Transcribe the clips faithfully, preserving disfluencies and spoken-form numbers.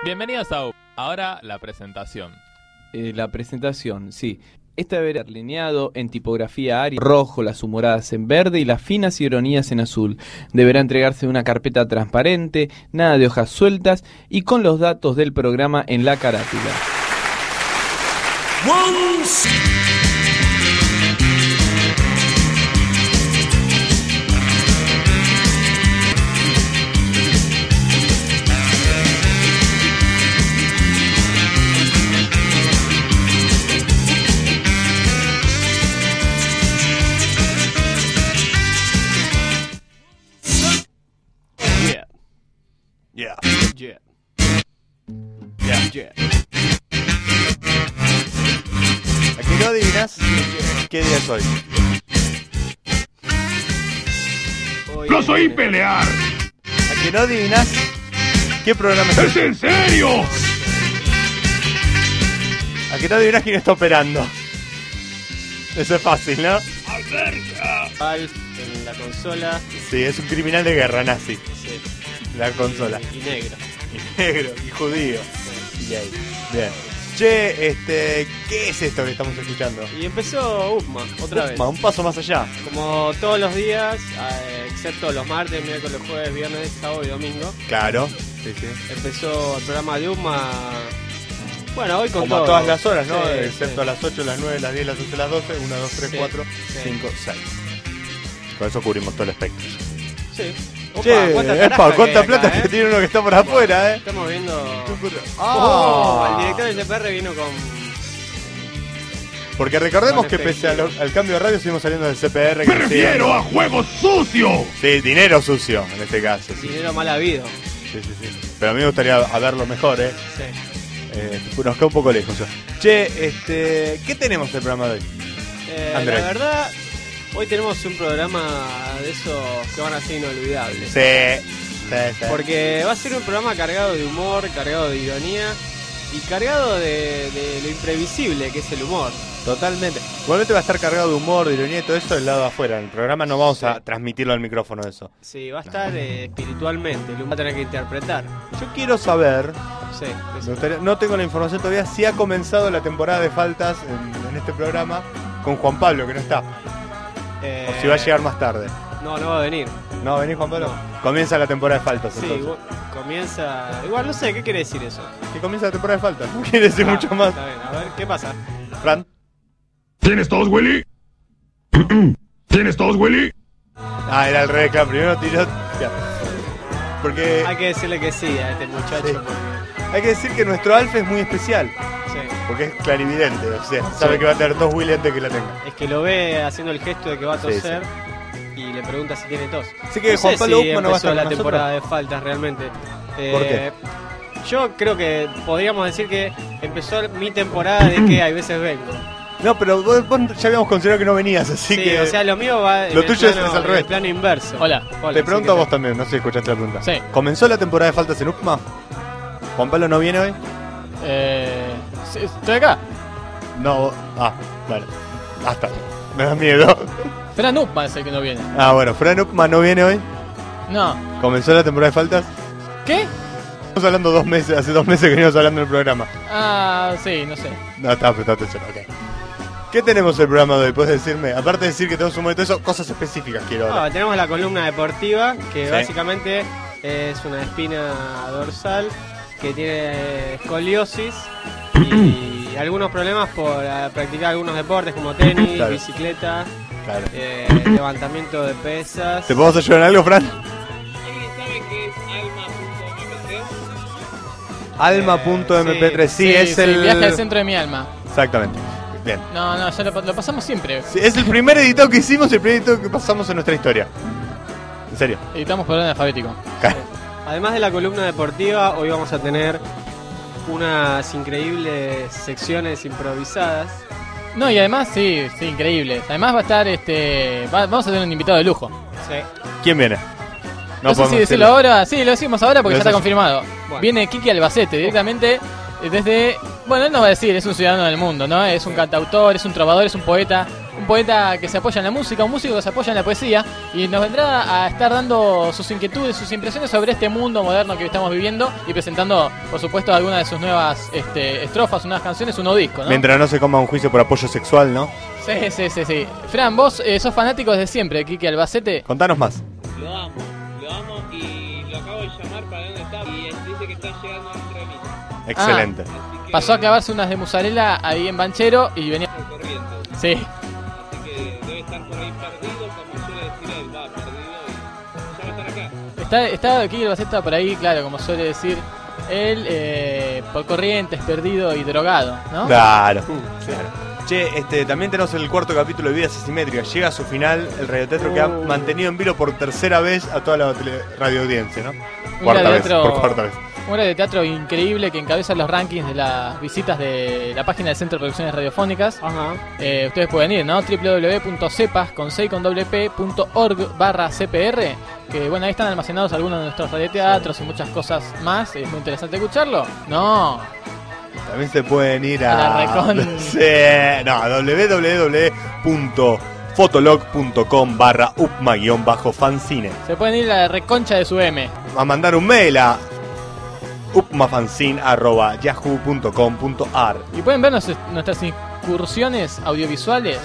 Bienvenidos a U. Ahora la presentación. Eh, la presentación, sí. Esta deberá ser alineado en tipografía Arial, rojo, las humoradas en verde y las finas ironías en azul. Deberá entregarse una carpeta transparente, nada de hojas sueltas y con los datos del programa en la carátula. Once. Yeah. Yeah. Yeah. Yeah. ¿A qué no adivinas qué día es hoy? hoy ¡Lo soy pelear! ¿A qué no adivinas qué programa es? ¡Es en serio! ¿A qué no adivinas quién está operando? Eso es fácil, ¿no? ¡Acerca! Alf en la consola. Sí, es un criminal de guerra nazi. Sí. La consola. Y, y negro. Y negro, y judío. Sí. Y ahí. Bien. Che, este, ¿qué es esto que estamos escuchando? Y empezó U P M A, otra U P M A, vez. un paso más allá. Como todos los días, eh, excepto los martes, miércoles, jueves, viernes, sábado y domingo. Claro. Sí, sí. Empezó el programa de U P M A. Bueno, hoy con Como todo. a todas las horas, ¿no? Sí, excepto sí. a las ocho, las nueve, las diez, las once, las doce. uno, dos, tres, Sí, cuatro, sí. cinco, seis. Con eso cubrimos todo el espectro. Sí. Opa, Che, ¿cuánta epa, caraja cuánta que plata acá, que eh? tiene uno que está por afuera, eh. Estamos viendo. Ah. Oh, el director del C P R vino con. Porque recordemos Con que pese a lo- efectivo. al cambio de radio seguimos saliendo del C P R. ¡Me refiero a juego sucio! Sí, dinero sucio en este caso. Sí, Dinero mal habido. sí, sí, sí. Pero a mí me gustaría verlo mejor, eh. Sí. eh nos queda un poco lejos. Yo. Che, este, ¿qué tenemos en el programa de hoy? Eh, Andrés. la verdad, hoy tenemos un programa de esos que van a ser inolvidables. Sí, sí, sí. Porque va a ser un programa cargado de humor, cargado de ironía y cargado de, de lo imprevisible que es el humor. Totalmente. Igualmente va a estar cargado de humor, de ironía y todo eso del lado de afuera. En el programa no vamos Sí. a transmitirlo al micrófono eso. Sí, va a estar eh, espiritualmente, el humor va a tener que interpretar. Yo quiero saber, Sí, me gustaría- no tengo la información todavía, si ha comenzado la temporada de faltas en, en este programa con Juan Pablo, que no está. eh, O si va a llegar más tarde. No, no va a venir. ¿No va a venir Juan Pablo? Comienza la temporada de faltas Sí, entonces. igual- comienza... Igual no sé, ¿qué quiere decir eso? Que comienza la temporada de faltas. No quiere decir Ah, mucho más. Está bien, a ver, ¿qué pasa? Fran. ¿Tienes todos, Willy? ¿Tienes todos, Willy? Ah, era al revés, claro. Primero tiró. Ya. Porque Hay que decirle que sí a este muchacho. Sí. Porque, hay que decir que nuestro Alf es muy especial. sí. Porque es clarividente. O sea, sabe Sí. que va a tener dos Willy antes que la tenga. Es que lo ve haciendo el gesto de que va a Sí, toser y le pregunta si tiene tos. Así que no Juan sé Pablo si Upman no va a empezó estar la con temporada de faltas realmente. Eh, ¿Por qué? Yo creo que podríamos decir que empezó mi temporada de que hay veces vengo. No, pero vos, vos ya habíamos considerado que no venías, así Sí, que. o sea, lo mío va en lo el tuyo es- plano- es al en revés. el plano inverso. Hola. Hola, Te sí, pregunto ¿qué a vos tal? también, no sé si escuchaste la pregunta. Sí. ¿Comenzó la temporada de faltas en U P M A? ¿Juan Pablo no viene hoy? Eh, sí, estoy acá. No. Ah, vale. Basta. Me da miedo. Fran Upman es el que no viene. Ah, bueno, Fran U P M A no viene hoy. No. ¿Comenzó la temporada de faltas? ¿Qué? Estamos hablando dos meses, hace dos meses que venimos hablando del programa. Ah, sí, no sé. No, está, presta atención, ok. ¿Qué tenemos el programa de hoy? ¿Puedes decirme? Aparte de decir que tenemos un momento de eso, cosas específicas quiero Ah, ahora. tenemos la columna deportiva, que Sí. básicamente es una espina dorsal que tiene escoliosis y algunos problemas por eh, practicar algunos deportes como tenis, Claro. bicicleta, Claro. eh, levantamiento de pesas. ¿Te podemos ayudar en algo, Fran? ¿Alguien sabe qué es alma punto m p tres? Alma punto eme pe tres, sí, Sí, es sí, el... viaje al centro de mi alma. Exactamente. Bien. No, no, ya lo, lo pasamos siempre. Sí, es el primer editado que hicimos y el primer editado que pasamos en nuestra historia. En serio. Editamos por orden alfabético. Además de la columna deportiva, hoy vamos a tener unas increíbles secciones improvisadas. No, y además, sí, sí, increíble. Además va a estar, este... va- vamos a tener un invitado de lujo. Sí. ¿Quién viene? No, sé podemos si decirlo ahora. Sí, lo decimos ahora porque Lo ya está decimos. confirmado. Bueno. Viene Kiki Albacete directamente eh, desde Bueno, él nos va a decir, es un ciudadano del mundo, ¿no? Es un cantautor, es un trovador, es un poeta. Un poeta que se apoya en la música, un músico que se apoya en la poesía. Y nos vendrá a estar dando sus inquietudes, sus impresiones sobre este mundo moderno que estamos viviendo. Y presentando, por supuesto, algunas de sus nuevas este, estrofas, sus nuevas canciones, un nuevo disco, ¿no? Mientras no se coma un juicio por apoyo sexual, ¿no? Sí, sí, sí, sí. Fran, vos eh, sos fanático desde siempre de Quique Albacete. Contanos más. Lo amo, lo amo y lo acabo de llamar para dónde está y dice que está llegando a nuestra remisa. Excelente. Así que Pasó a clavarse unas de mozzarella ahí en Banchero y venía... por corriente. Sí. Así que debe estar por ahí perdido, como suele decir él, va perdido y ya va a estar acá. Está, está Quique Albacete está por ahí, claro, como suele decir él, eh, por Corrientes, perdido y drogado, ¿no? Claro. Claro. Che, este, también tenemos el cuarto capítulo de Vidas Asimétricas. Llega a su final el radioteatro que ha Uh. mantenido en vilo por tercera vez a toda la tele- radioaudiencia, ¿no? Un Cuarta vez, radioteatro- por cuarta vez. Un de teatro increíble que encabeza los rankings de las visitas de la página del Centro de Producciones Radiofónicas. Ajá. Eh, ustedes pueden ir, ¿no? doble u doble u doble u punto cepas con seis con doble p punto org barra c p r. Que bueno, ahí están almacenados algunos de nuestros radioteatros y muchas cosas más. Es muy interesante escucharlo. No. También se pueden ir A la a... recon- Sí, no, doble u doble u doble u punto fotolog punto com barra upma guión bajo fanzine. Se pueden ir a la reconcha de su M. A mandar un mail a upmafanzine arroba yahoo punto com punto ar. Y pueden ver nos- nuestras incursiones audiovisuales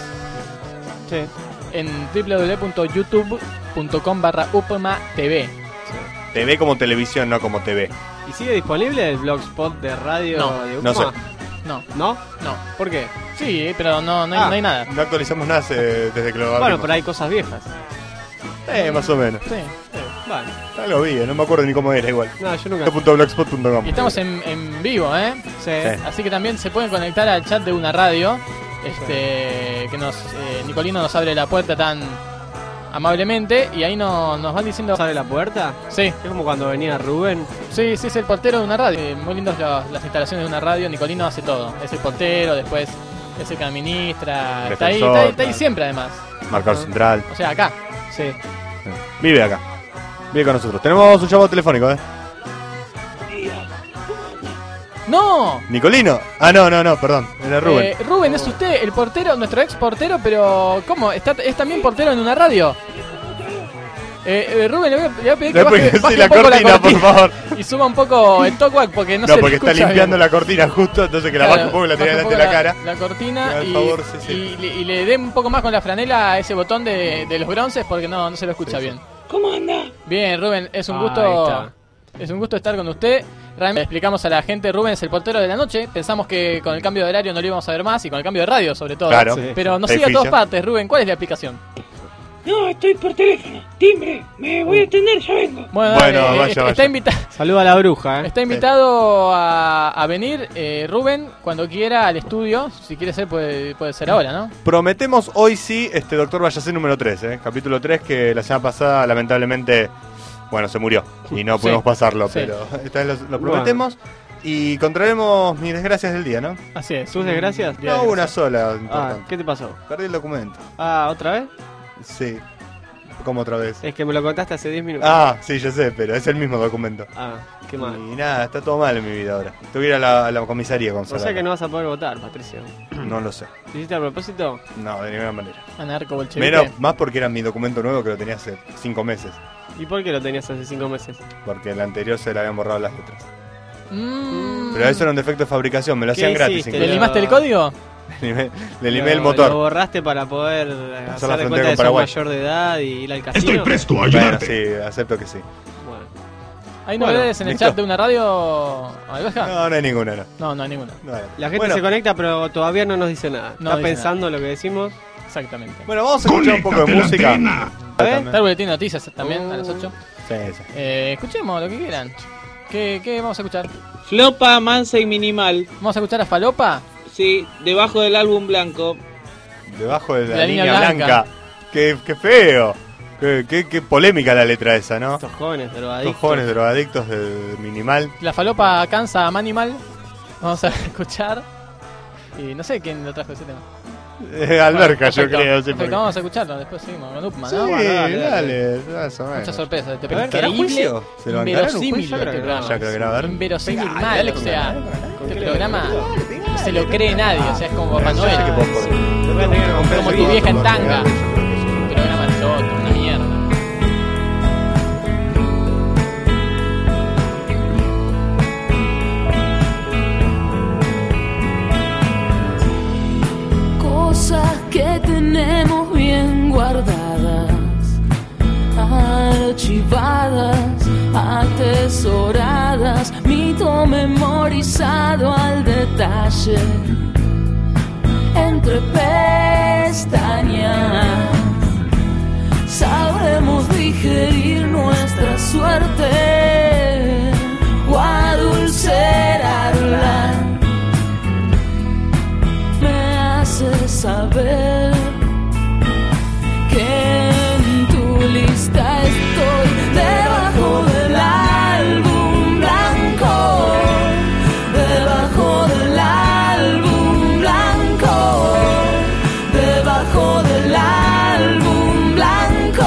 Sí. en doble u doble u doble u punto youtube punto com barra upma t v. T V como televisión, no como T V. ¿Y sigue disponible el blogspot de radio No, de no Upma? sé. No, ¿No? no. ¿Por qué? Sí, pero no, no, hay, Ah. no hay nada. No actualizamos nada hace- desde que lo abrimos. Bueno, pero hay cosas viejas. Eh, más o menos. Sí. Bueno, Ya lo vi, eh, no me acuerdo ni cómo era igual. no, yo nunca. punto blogspot punto com. Y estamos en, en vivo, ¿eh? Sí. Sí. Así que también se pueden conectar al chat de una radio. Este, que nos eh, Nicolino nos abre la puerta tan amablemente y ahí no, nos van diciendo. ¿Sabe la puerta? Sí, Es como cuando venía Rubén. sí, sí, es el portero de una radio. Eh, muy lindos los- las instalaciones de una radio. Nicolino hace todo. Es el portero, después es el que administra. Está ahí, Defensor, está ahí, está ahí claro. siempre además. Marcador central. O sea, acá. Sí. Vive acá. Vive con nosotros. Tenemos un llamado telefónico, ¿eh? ¡No! ¿Nicolino? Ah, no, no, no, perdón. Era Rubén. Eh, Rubén, es usted el portero, nuestro ex portero, pero ¿cómo? ¿Está, ¿Es también portero en una radio? Eh, eh, Rubén, le voy, a, le voy a pedir que No, porque baje, sí, baje la un poco cortina, la cortina por favor. y suba un poco el talkback porque no, No, se porque le está escucha limpiando bien. la cortina justo, entonces que la Claro, baje un poco y la tiene baje un delante de la poco cara. La cortina Me da el y, favor, sí, sí. y le- y le dé un poco más con la franela a ese botón de, de los bronces porque no, no se lo escucha bien. ¿Cómo anda? Bien, Rubén, es un Ahí gusto. está. Es un gusto estar con usted. Realmente explicamos a la gente, Rubén es el portero de la noche. Pensamos que con el cambio de horario no lo íbamos a ver más y con el cambio de radio sobre todo. Claro. Sí. Pero nos Hay sigue a todas ficha. partes, Rubén. ¿Cuál es la aplicación? No, estoy por teléfono. Timbre, me voy a atender, ya vengo. Bueno, Bueno, dale, vaya, está, vaya. Está, invita- Saluda a la bruja, ¿eh? está invitado a, a venir, eh, Rubén, cuando quiera al estudio. Si quiere ser, puede, puede ser ahora, ¿no? Prometemos hoy sí, este Doctor Vallacé número tres, ¿eh? Capítulo tres, que la semana pasada lamentablemente, bueno, se murió y no Sí. pudimos pasarlo, Sí. pero esta vez lo, lo prometemos y controlaremos mis desgracias del día, ¿no? Así es. ¿Sus desgracias? Día No, de una desgracia. sola, Ah, importante. ¿qué te pasó? Perdí el documento. Ah, ¿otra vez? Sí. ¿Cómo otra vez? Es que me lo contaste hace diez minutos. Ah, sí, yo sé, pero es el mismo documento. Ah, qué mal. Y nada, está todo mal en mi vida ahora. Tengo que ir a la, a la comisaría con O sea que no vas a poder votar, Patricio. No lo sé. ¿Lo hiciste a propósito? No, de ninguna manera. Anarco bolchevique. Menos, más porque era mi documento nuevo que lo tenía hace cinco meses. ¿Y por qué lo tenías hace cinco meses? Porque el anterior se le habían borrado las letras. Mm. Pero eso era un defecto de fabricación, me lo ¿Qué hacían gratis. hiciste? ¿Le incluso. limaste el código? Le limé- Le limé el Lo- motor. Lo borraste para poder eh, la hacer de frontera cuenta con de ser Paraguay. mayor de edad y ir al casino. Estoy presto a Bueno, ayudarte. sí, acepto que sí. Bueno. ¿Hay Bueno, novedades en el listo. chat de una radio, Alberja? No, no hay ninguna, no. No, no hay ninguna. No hay. La gente bueno, se conecta pero todavía no nos dice nada. No Está dice pensando lo que decimos. Exactamente. bueno, vamos a escuchar un poco de Conéctate la música. antena. ¿Eh? Está el boletín de noticias también a las ocho. Sí, sí. Eh, escuchemos lo que quieran. ¿Qué, ¿Qué vamos a escuchar? Flopa, mansa y minimal. ¿Vamos a escuchar a Falopa? Sí, debajo del álbum blanco. Debajo de la, La línea, línea blanca. blanca. Qué, qué feo. Qué, qué, qué polémica la letra esa, ¿no? Estos jóvenes drogadictos. Estos jóvenes drogadictos de minimal. La Falopa cansa a Manimal. Vamos a escuchar. Y no sé quién lo trajo ese tema. Eh, Alberca, yo Perfecto, creo. Sí, perfecto, porque- vamos a escucharlo. Después seguimos con Upma, Sí, ¿no? Bueno, dale, dale, dale. más o menos. Muchas sorpresas. Este A ver, ¿estará increíble, juicio? ¿Se lo bancarán un inverosímil juicio? este Ya creo que programa. Ya creo que era, a ver. Inverosímil Venga, mal, dale o con sea, ganas, dale con ganas. este qué le programa vengo? se lo cree nadie, o sea, es como Papá Yo Noel. sé que vos podés. Yo tengo que confiar Como en tu vos, vieja en porque tanga. realmente yo creo que es un- Un programa choto, una mierda. Cosas que tenemos bien guardadas, archivadas, atesoradas, mito memorizado al detalle, entre pestañas. Sabremos digerir nuestra suerte o adulcerarla. Me hace saber que en tu lista estoy debajo del álbum blanco, debajo del álbum blanco, debajo del álbum blanco.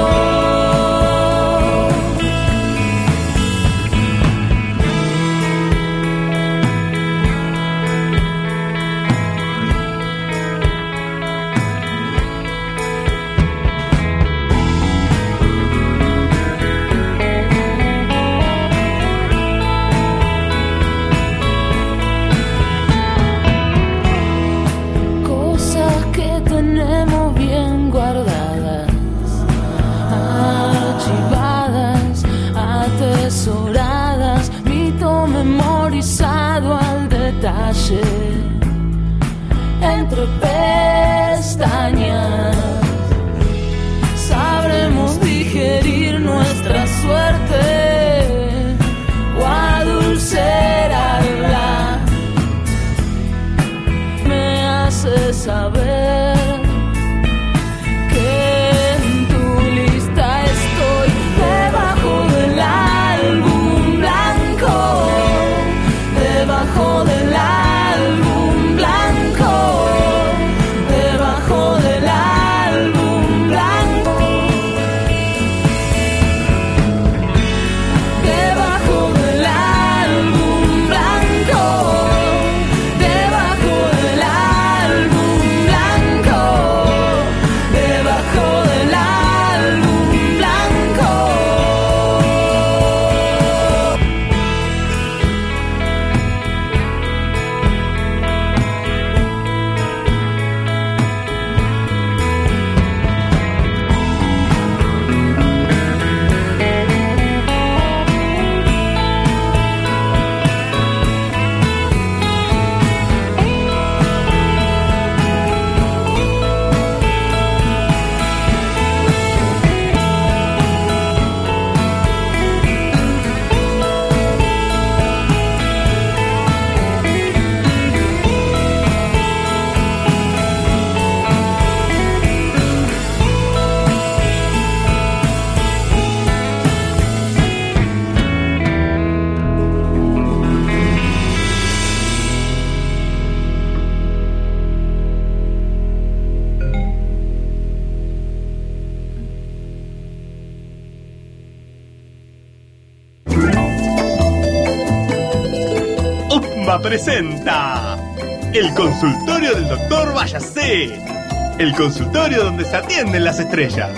Cosas que tenemos bien guardadas, archivadas, atesoradas, mito memorizado al detalle, entre pestañas. Sabremos digerir nuestra suerte o adulcerarla. Me hace saber que en tu lista estoy debajo del álbum blanco, debajo del álbum blanco, debajo del álbum blanco, debajo del álbum blanco, debajo del álbum blanco, debajo del álbum blanco. UPMA presenta el consultorio del doctor Váyase, el consultorio donde se atienden las estrellas.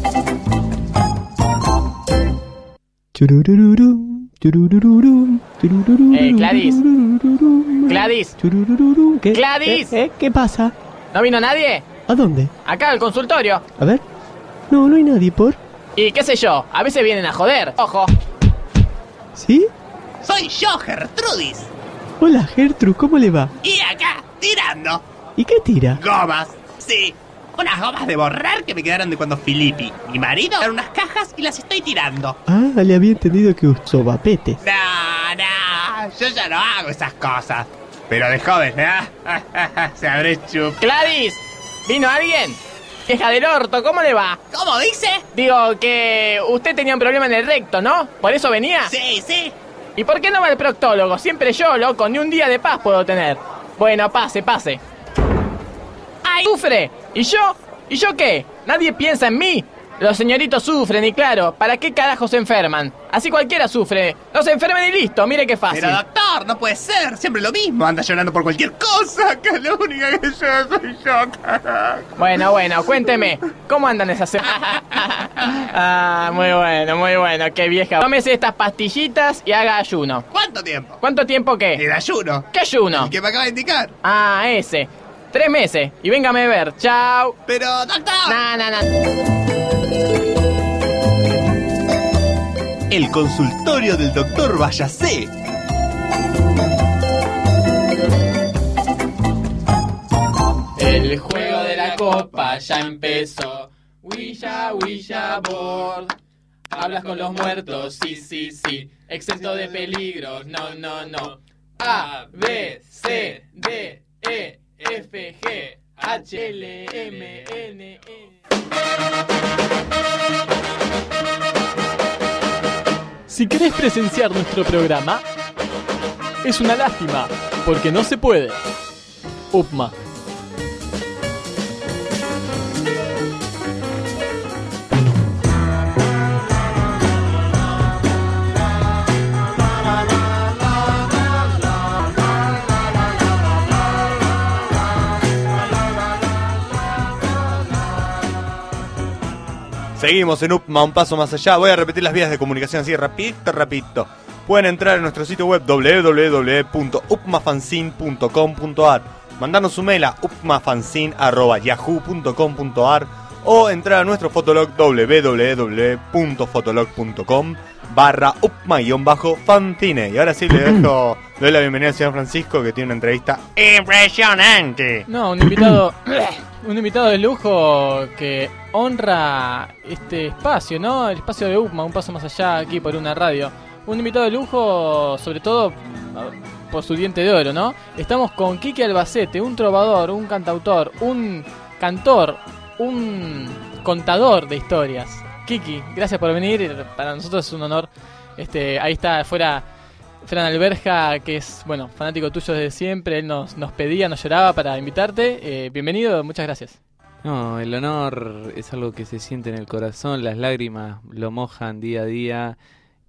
Eh, Gladys. Gladys. ¿Qué? Gladys. ¿Eh? ¿Eh? ¿Qué pasa? ¿No vino nadie? ¿A dónde? Acá al consultorio. A ver. No, no hay nadie, ¿por? Y qué sé yo, a veces vienen a joder. Ojo. ¿Sí? Soy yo, Gertrudis, Hola, Gertrude, ¿cómo le va? y acá, tirando ¿Y qué tira? gomas, sí, unas gomas de borrar que me quedaron de cuando Filippi, mi marido, eran unas cajas y las estoy tirando. Ah, le había entendido que usó vapetes. No, no, yo ya no hago esas cosas. Pero de joven, ¿eh? Se habré chup. Gladys, ¿vino alguien? Vieja del orto, ¿cómo le va? ¿Cómo dice? Digo que usted tenía un problema en el recto, ¿no? ¿Por eso venía? Sí, sí. ¿Y por qué no va al proctólogo? Siempre yo, loco, ni un día de paz puedo tener. Bueno, pase, pase. Ay, ¿Sufre? ¿Y yo? ¿Y yo qué? ¿Nadie piensa en mí? Los señoritos sufren y claro, ¿para qué carajo se enferman? Así cualquiera sufre. No se enfermen y listo, mire qué fácil. Pero doctor, no puede ser, siempre lo mismo, anda llorando por cualquier cosa, que la única que yo soy yo, carajo. Bueno, bueno, cuénteme, ¿cómo andan esas semanas? Ah, muy bueno, muy bueno, qué vieja. Tómese estas pastillitas y haga ayuno. ¿Cuánto tiempo? ¿Cuánto tiempo qué? El ayuno. ¿Qué ayuno? El que me acaba de indicar. Ah, ese. Tres meses. Y véngame a ver. Chao. Pero, doctor. No, no, no. El consultorio del doctor Vallacé. El juego de la copa ya empezó. Ouija, Ouija board. Hablas con los muertos, sí, sí, sí. Exento de peligros, no, no, no. A, B, C, D, E, F, G, H, L, M, N, N. Si querés presenciar nuestro programa, es una lástima, porque no se puede. Upma. Seguimos en Upma, un paso más allá. Voy a repetir las vías de comunicación así rapidito, rapidito. Pueden entrar en nuestro sitio web doble u doble u doble u punto upmafanzine punto com punto a r, mandarnos un mail a upmafanzine arroba yahoo punto com punto a r o entrar a nuestro fotolog doble u doble u doble u punto fotolog punto com barra upma-fanzine. Y ahora sí le dejo, le doy la bienvenida al señor Francisco, que tiene una entrevista impresionante. No, un invitado un invitado de lujo que honra este espacio, ¿no? El espacio de Upma, un paso más allá aquí por una radio. Un invitado de lujo, sobre todo por su diente de oro, ¿no? Estamos con Kiki Albacete, un trovador, un cantautor, un cantor, un contador de historias. Kiki, gracias por venir, para nosotros es un honor. Este, ahí está afuera Fran Alberja, que es, bueno, fanático tuyo desde siempre. Él nos, nos pedía, nos lloraba para invitarte. Eh, bienvenido, muchas gracias. No, el honor es algo que se siente en el corazón, las lágrimas lo mojan día a día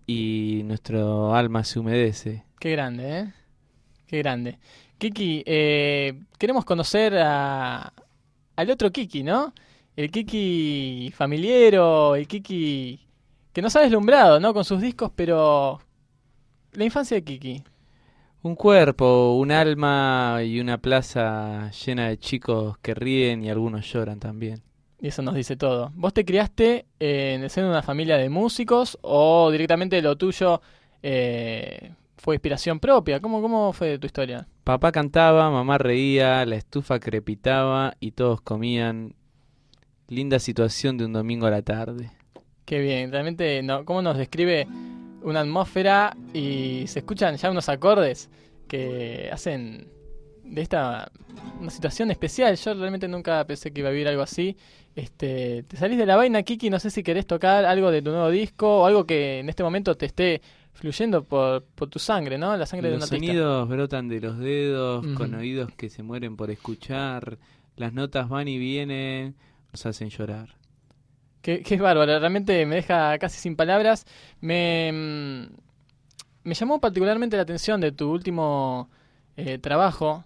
y nuestro alma se humedece. Qué grande, ¿eh? Qué grande. Kiki, eh, queremos conocer a, al otro Kiki, ¿no? El Kiki familiero, el Kiki que nos ha deslumbrado, ¿no? Con sus discos, pero la infancia de Kiki. Un cuerpo, un alma y una plaza llena de chicos que ríen y algunos lloran también. Y eso nos dice todo. ¿Vos te criaste eh, en el seno de una familia de músicos o directamente lo tuyo eh, fue inspiración propia? ¿Cómo, cómo fue tu historia? Papá cantaba, mamá reía, la estufa crepitaba y todos comían. Linda situación de un domingo a la tarde. Qué bien, realmente, no, cómo nos describe una atmósfera y se escuchan ya unos acordes que hacen de esta una situación especial. Yo realmente nunca pensé que iba a vivir algo así. Este, te salís de la vaina, Kiki, no sé si querés tocar algo de tu nuevo disco o algo que en este momento te esté fluyendo por, por tu sangre, ¿no? La sangre los de un artista. Los sonidos brotan de los dedos, Uh-huh. con oídos que se mueren por escuchar. Las notas van y vienen, nos hacen llorar. Qué, qué bárbaro, realmente me deja casi sin palabras. Me, me llamó particularmente la atención de tu último eh, trabajo,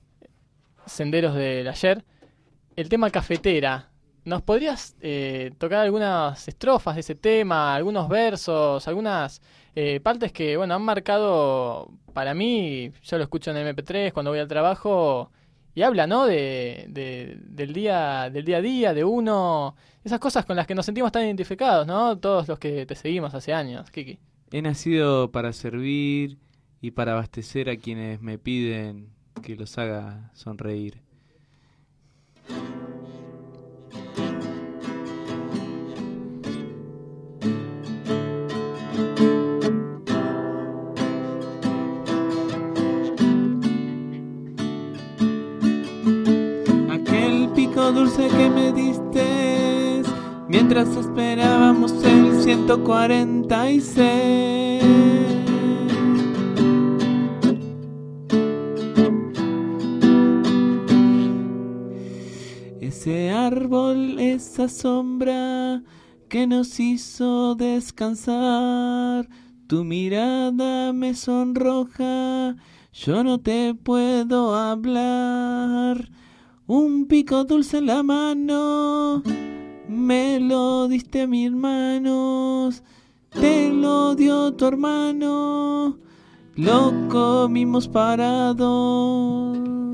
Senderos del Ayer, el tema Cafetera. ¿Nos podrías eh, tocar algunas estrofas de ese tema, algunos versos, algunas eh, partes que bueno han marcado para mí? Yo lo escucho en eme pe tres cuando voy al trabajo y habla, ¿no? De, de, del día del día a día, de uno, esas cosas con las que nos sentimos tan identificados, ¿no? Todos los que te seguimos hace años, Kiki. He nacido para servir y para abastecer a quienes me piden que los haga sonreír. Aquel pico dulce que me diste mientras esperábamos el ciento cuarenta y seis. Ese árbol, esa sombra que nos hizo descansar. Tu mirada me sonroja, yo no te puedo hablar. Un pico dulce en la mano, me lo diste a mis manos, te lo dio tu hermano, lo comimos parados.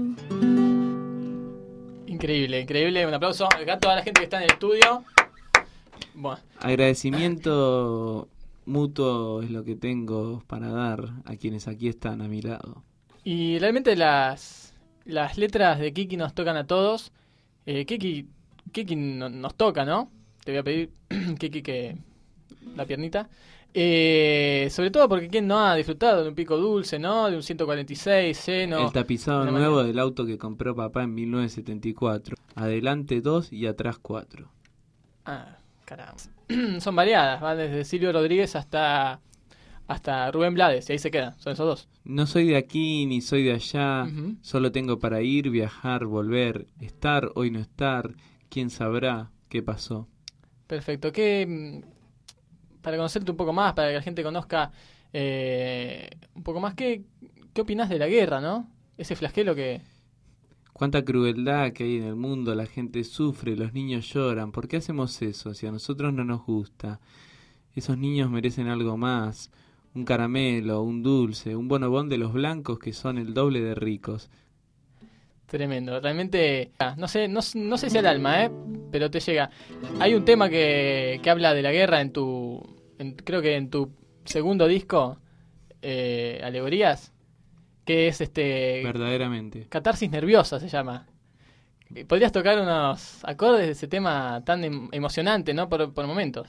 Increíble, increíble. Un aplauso acá a toda la gente que está en el estudio. Bueno. Agradecimiento mutuo es lo que tengo para dar a quienes aquí están a mi lado. Y realmente las, las letras de Kiki nos tocan a todos. Eh, Kiki, Kiki no, nos toca, ¿no? Te voy a pedir, Kiki, que la piernita. Eh, sobre todo porque quién no ha disfrutado de un pico dulce, ¿no? De un ciento cuarenta y seis lleno. El tapizado Una nuevo manera. del auto que compró papá en mil novecientos setenta y cuatro. Adelante dos y atrás cuatro. Ah, caramba. Son variadas, van desde Silvio Rodríguez hasta hasta Rubén Blades, y ahí se quedan, son esos dos. No soy de aquí ni soy de allá, Uh-huh. solo tengo para ir, viajar, volver, estar, hoy no estar, quién sabrá qué pasó. Perfecto. ¿Qué, para conocerte un poco más, para que la gente conozca eh, un poco más, ¿qué, qué opinás de la guerra, no? Ese flagelo que... Cuánta crueldad que hay en el mundo, la gente sufre, los niños lloran. ¿Por qué hacemos eso si a nosotros no nos gusta? Esos niños merecen algo más, un caramelo, un dulce, un bonobón de los blancos que son el doble de ricos. Tremendo, realmente, ah, no sé, no, no sé si al alma, ¿eh? Pero te llega. Hay un tema que, que habla de la guerra en tu, en, creo que en tu segundo disco, eh, Alegorías, que es este... Verdaderamente. Catarsis nerviosa se llama. ¿Podrías tocar unos acordes de ese tema tan em- emocionante, ¿no? Por, por momentos.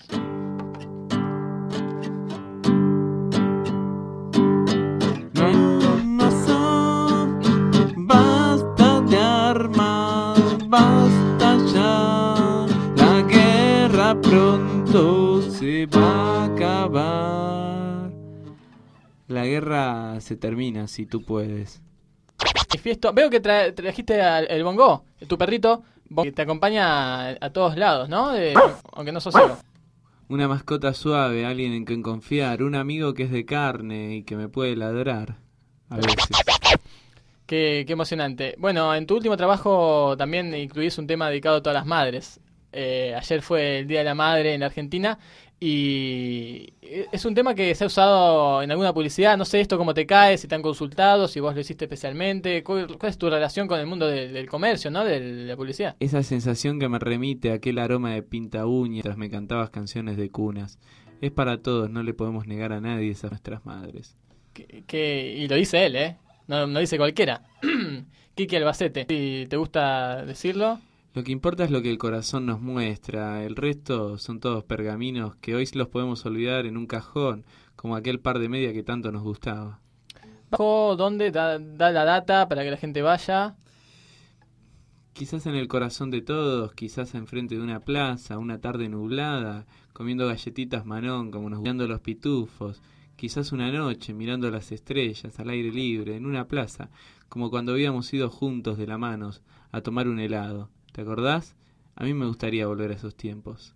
Basta de armas, basta ya. La guerra pronto se va a acabar. La guerra se termina si tú puedes. Manifiesto. Veo que tra- trajiste al, el bongo, tu perrito, que te acompaña a, a todos lados, ¿no? De- aunque no sos ciego. Una mascota suave, alguien en quien confiar, un amigo que es de carne y que me puede ladrar. A veces. Qué, qué emocionante. Bueno, en tu último trabajo también incluís un tema dedicado a todas las madres. Eh, ayer fue el Día de la Madre en la Argentina y es un tema que se ha usado en alguna publicidad. No sé esto cómo te cae, si te han consultado, si vos lo hiciste especialmente. ¿Cuál, cuál es tu relación con el mundo del, del comercio, ¿no? De la publicidad. Esa sensación que me remite a aquel aroma de pinta uña mientras me cantabas canciones de cunas. Es para todos, no le podemos negar a nadie esas nuestras madres. Que, que, y lo dice él, ¿eh? No, no dice cualquiera. Kiki Albacete. Si te gusta decirlo. Lo que importa es lo que el corazón nos muestra. El resto son todos pergaminos que hoy los podemos olvidar en un cajón, como aquel par de media que tanto nos gustaba. Bajo, ¿dónde? Da, da la data para que la gente vaya. Quizás en el corazón de todos, quizás enfrente de una plaza, una tarde nublada, comiendo galletitas Manón como nos gustan los pitufos. Quizás una noche, mirando las estrellas, al aire libre, en una plaza, como cuando habíamos ido juntos de la mano a tomar un helado. ¿Te acordás? A mí me gustaría volver a esos tiempos.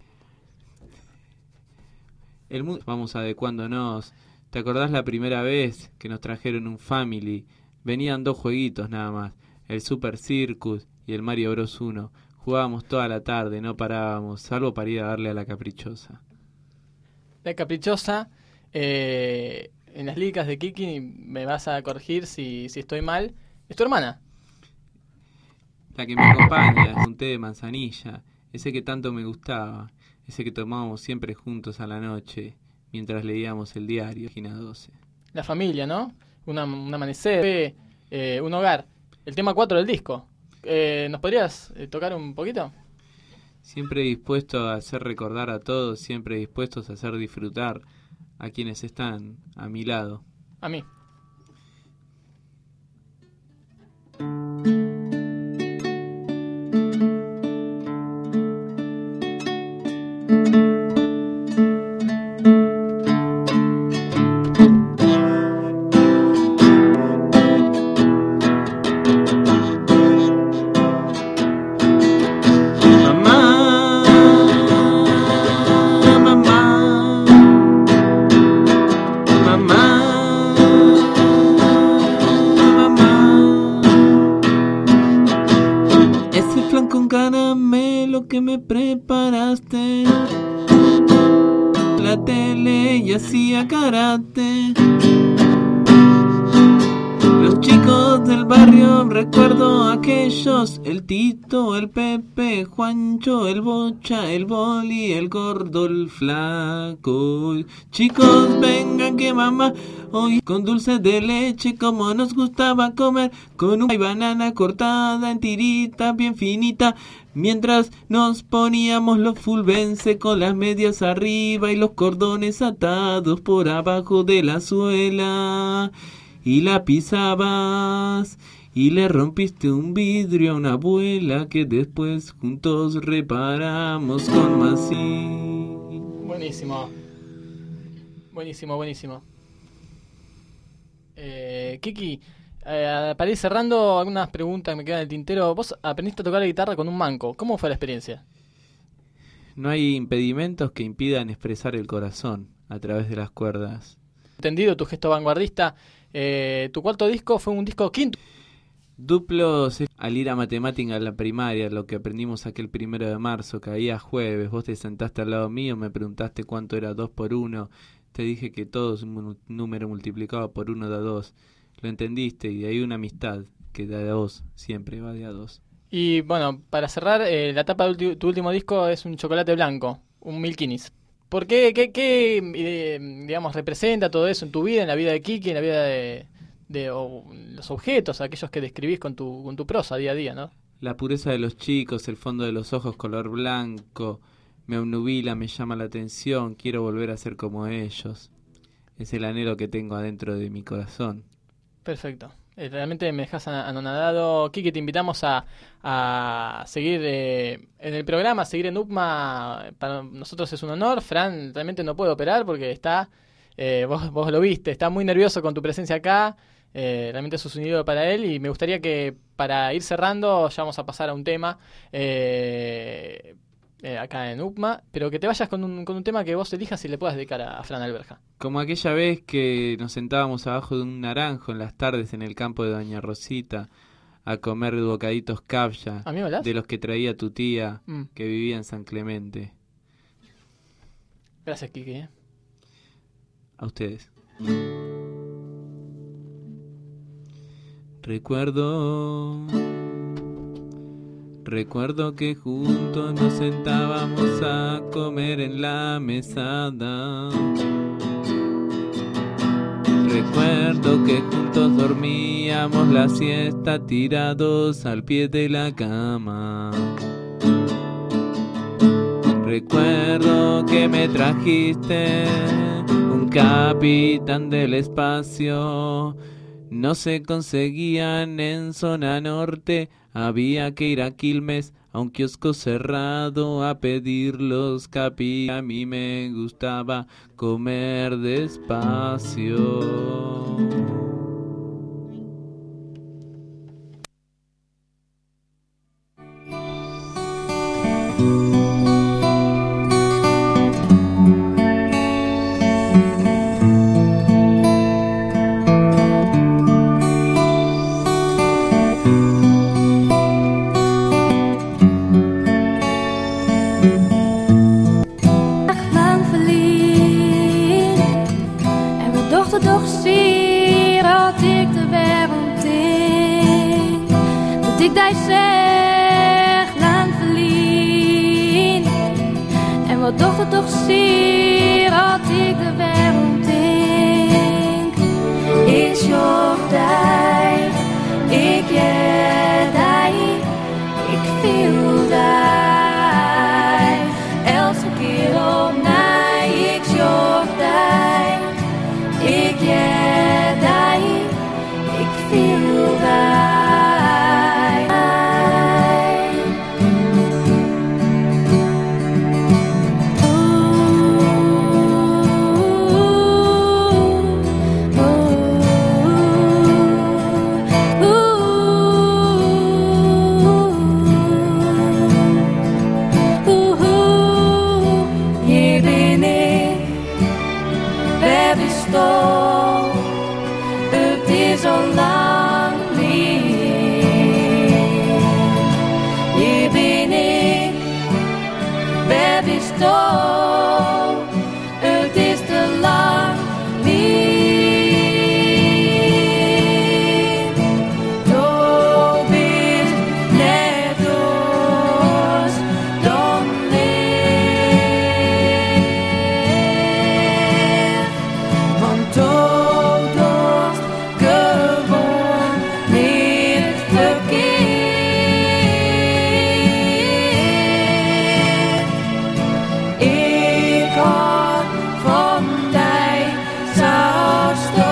El mundo vamos adecuándonos. ¿Te acordás la primera vez que nos trajeron un Family? Venían dos jueguitos nada más, el Super Circus y el Mario Bros uno. Jugábamos toda la tarde, no parábamos, salvo para ir a darle a la caprichosa. La caprichosa... Eh, en las líricas de Kiki, me vas a corregir si, si estoy mal, es tu hermana. La que me acompaña es un té de manzanilla, ese que tanto me gustaba, ese que tomábamos siempre juntos a la noche, mientras leíamos el diario, página doce. La familia, ¿no? Una, un amanecer, eh, un hogar. El tema cuatro del disco. Eh, ¿Nos podrías eh, tocar un poquito? Siempre dispuesto a hacer recordar a todos, siempre dispuestos a hacer disfrutar a quienes están a mi lado. A mí. Mamá, caramelo que me preparaste. La tele y hacía karate. Los chicos del barrio, recuerdo aquellos, el Tito, el Pepe, Juancho, el Bocha, el Boli, el Gordo, el Flaco. Chicos, vengan que mamá hoy con dulce de leche, como nos gustaba comer, con una banana cortada en tirita bien finita, mientras nos poníamos los fulvense con las medias arriba y los cordones atados por abajo de la suela. Y la pisabas y le rompiste un vidrio a una abuela que después juntos reparamos con masí. Buenísimo. Buenísimo, buenísimo. Eh, Kiki, eh, para ir cerrando, algunas preguntas me quedan en el tintero. Vos aprendiste a tocar la guitarra con un manco. ¿Cómo fue la experiencia? No hay impedimentos que impidan expresar el corazón a través de las cuerdas. Entendido tu gesto vanguardista. Eh, tu cuarto disco fue un disco quinto. Duplos, al ir a matemática en la primaria, lo que aprendimos aquel primero de marzo, caía jueves, vos te sentaste al lado mío, me preguntaste cuánto era dos por uno, te dije que todo es un número multiplicado por uno da dos, lo entendiste y de ahí una amistad que da de a dos, siempre va de a dos. Y bueno, para cerrar, eh, la tapa de ulti- tu último disco es un chocolate blanco, un Milkinis. ¿Por qué, qué, qué eh, digamos, representa todo eso en tu vida, en la vida de Kiki, en la vida de, de o, los objetos, aquellos que describís con tu, con tu prosa día a día, ¿no? La pureza de los chicos, el fondo de los ojos color blanco, me obnubila, me llama la atención, quiero volver a ser como ellos. Es el anhelo que tengo adentro de mi corazón. Perfecto. Eh, realmente me dejas anonadado. Kiki, te invitamos a, a seguir eh, en el programa, a seguir en U P M A. Para nosotros es un honor. Fran realmente no puede operar porque está, eh, vos, vos lo viste, está muy nervioso con tu presencia acá. Eh, realmente es un sonido para él y me gustaría que para ir cerrando ya vamos a pasar a un tema eh, eh, acá en U P M A, pero que te vayas con un, con un tema que vos elijas y le puedas dedicar a, a Fran Alberja. Como aquella vez que nos sentábamos abajo de un naranjo en las tardes en el campo de Doña Rosita a comer bocaditos capcha de los que traía tu tía mm. que vivía en San Clemente. Gracias, Kiki. ¿eh? A ustedes. Recuerdo, recuerdo que juntos nos sentábamos a comer en la mesada. Recuerdo que juntos dormíamos la siesta tirados al pie de la cama. Recuerdo que me trajiste un capitán del espacio. No se conseguían en zona norte, había que ir a Quilmes a un kiosco cerrado a pedir los capi. A mí me gustaba comer despacio. toch, het is te lang niet. Du bist net ons dan leer, want du dost gewoon niet verkeerd. Ik hou van dig, zoals du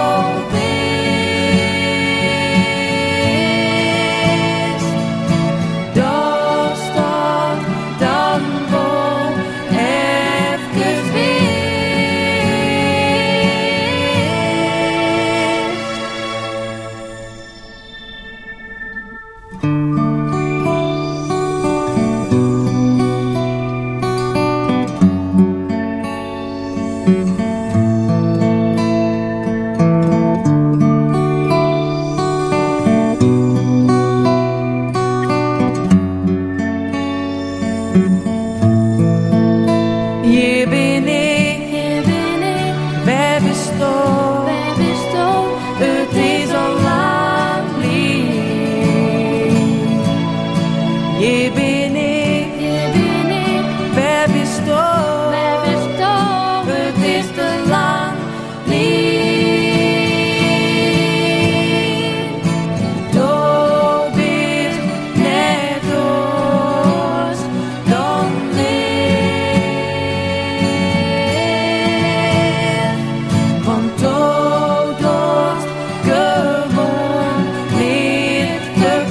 bist. Dat staat dan wel even weer. Je ben ik, je ben ik, wij bestaan, wij bestaan, het is al lang lief. Je ben ik, je ben ik, wij bestaan, wij bestaan, het is te lang lief. Du bist net ons dan leer, want du dost gewoon niet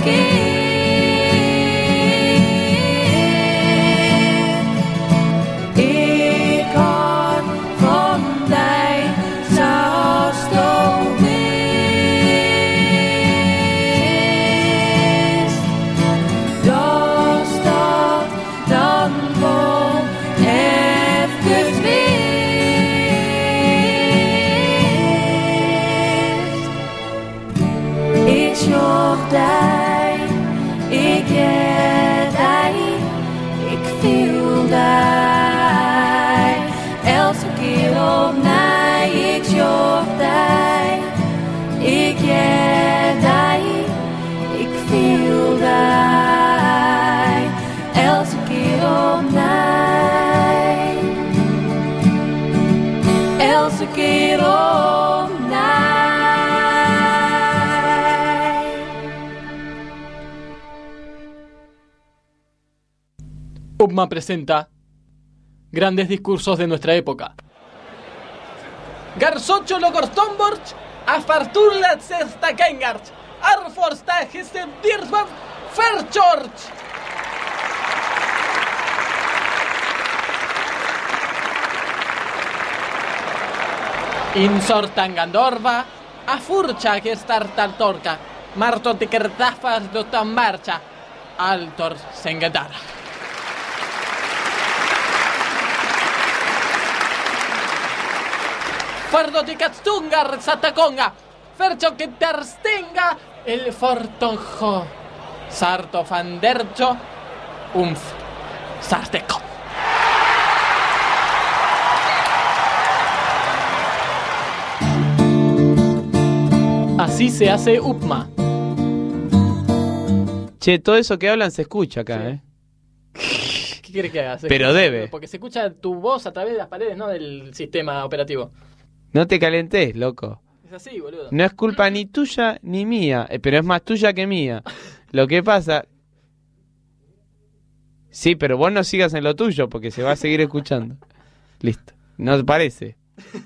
verkeerd. Ik hou van dig, zoals du bist. Dat staat dan wel even weer. Ik zocht dig, ik red dig, ik viel dig, elke keer opnieuw. Ik zocht dig, ik red dig, ik viel dig, elke keer opnieuw, elke keer opnieuw. Upma presenta grandes discursos de nuestra época. Garsocho Logortomborch, Afarturla Sesta Kengarch, Arforsta Gesem Dirsbam, Ferchorch. Insortangandorva, Afurcha Gestartartorca, Marto de Kertafas dotan marcha, Altor Sengadara. Fardo de Katstungar Sataconga, Fercho que terstenga el fortonjo, Sarto Fandercho, Umf, Sarteco. Así se hace Upma. Che, todo eso que hablan se escucha acá, Sí. ¿eh? ¿Qué quieres que haga? Se Pero escucha- debe. Porque se escucha tu voz a través de las paredes, no del sistema operativo. No te calentes, loco. Es así, boludo. No es culpa ni tuya ni mía, eh, pero es más tuya que mía. Lo que pasa... Sí, pero vos no sigas en lo tuyo porque se va a seguir escuchando. Listo. ¿No te parece?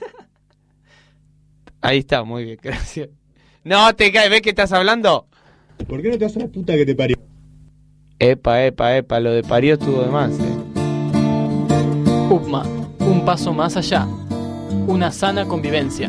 Ahí está, muy bien, gracias. No te caes, ¿ves que estás hablando? ¿Por qué no te vas a la puta que te parió? Epa, epa, epa, lo de parió estuvo de más, eh. Upma, un paso más allá. Una sana convivencia.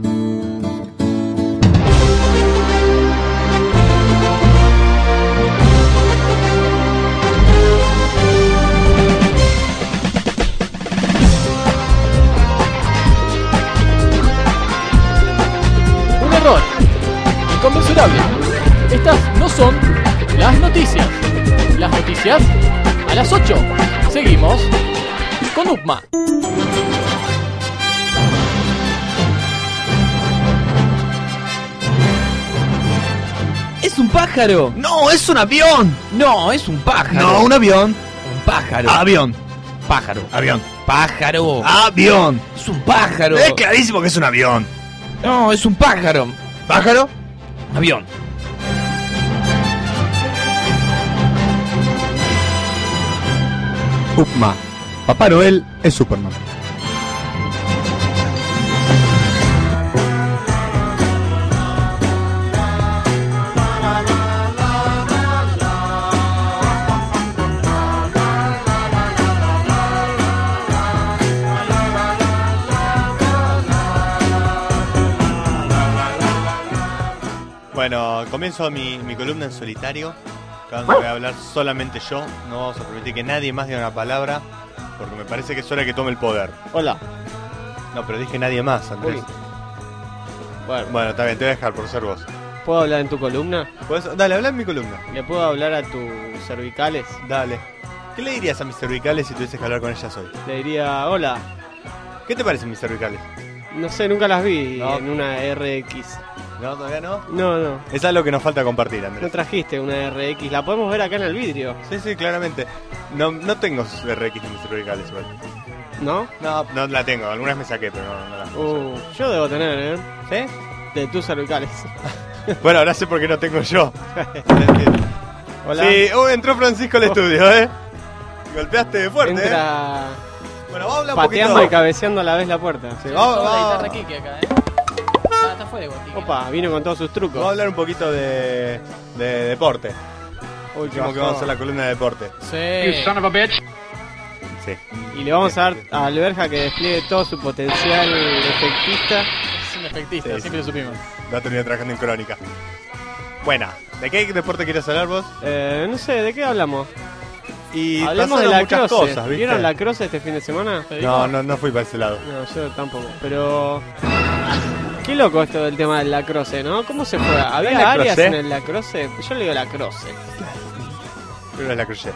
Un error inconmensurable. Estas no son las noticias. Las noticias a las ocho. Seguimos con Upma. ¡Es un pájaro! ¡No, es un avión! No, es un pájaro. No, un avión. Un pájaro. Avión. Pájaro. Avión. Pájaro. Avión. Es un pájaro. Es clarísimo que es un avión. No, es un pájaro. ¿Pájaro? Avión. Upma. Papá Noel es Superman. Bueno, comienzo mi, mi columna en solitario. Acá voy a hablar solamente yo. No vamos a permitir que nadie más diga una palabra, porque me parece que es hora que tome el poder. Hola. No, pero dije nadie más, Andrés. Uy. Bueno, Bueno, está bien, te voy a dejar por ser vos. ¿puedo hablar en tu columna? ¿Podés? Dale, habla en mi columna. ¿Le puedo hablar a tus cervicales? Dale. ¿Qué le dirías a mis cervicales si tuvieses que hablar con ellas hoy? Le diría, hola. ¿Qué te parecen mis cervicales? No sé, nunca las vi No. en una R X. ¿No? ¿Todavía no? No, no. Es algo que nos falta compartir, No Andrés. trajiste una R X. La podemos ver acá en el vidrio, Sí, sí, claramente. No, no tengo R X en mis cervicales igual. ¿no? No, no la tengo. Algunas me saqué, pero no, no las puedo Uh, yo debo tener, ¿eh? ¿Sí? De tus cervicales. Bueno, ahora sé por qué no tengo yo. Hola. Sí, uh, entró Francisco al estudio, ¿eh? Golpeaste fuerte, ¿eh? Entra Bueno, vamos a hablar un pateando poquito. y cabeceando a la vez la puerta. Sí, Se vamos, toca la vamos- guitarra Kike acá, eh. Está, está fuera igual, Kike. Opa, vino con todos sus trucos. vamos a hablar un poquito de, de deporte. Uy, qué Dijimos que bajón. vamos a hacer la columna de deporte. Sí. Sí. Y le vamos a dar a Alberja que despliegue todo su potencial efectista. Es un efectista, Sí, siempre sí. lo supimos. Va a terminar trabajando en Crónica. Buena. ¿De qué deporte quieres hablar vos? Eh, no sé, ¿de qué hablamos? Y Hablemos de pasaron la muchas croce. cosas, ¿viste? ¿Vieron la croce este fin de semana? ¿Te digo? No, no, no fui para ese lado. No, yo tampoco. Pero... Qué loco esto del tema de la croce, ¿no? ¿Cómo se juega? ¿Había ¿La áreas croce? en el la croce? Yo le digo la croce. Pero es la crucé.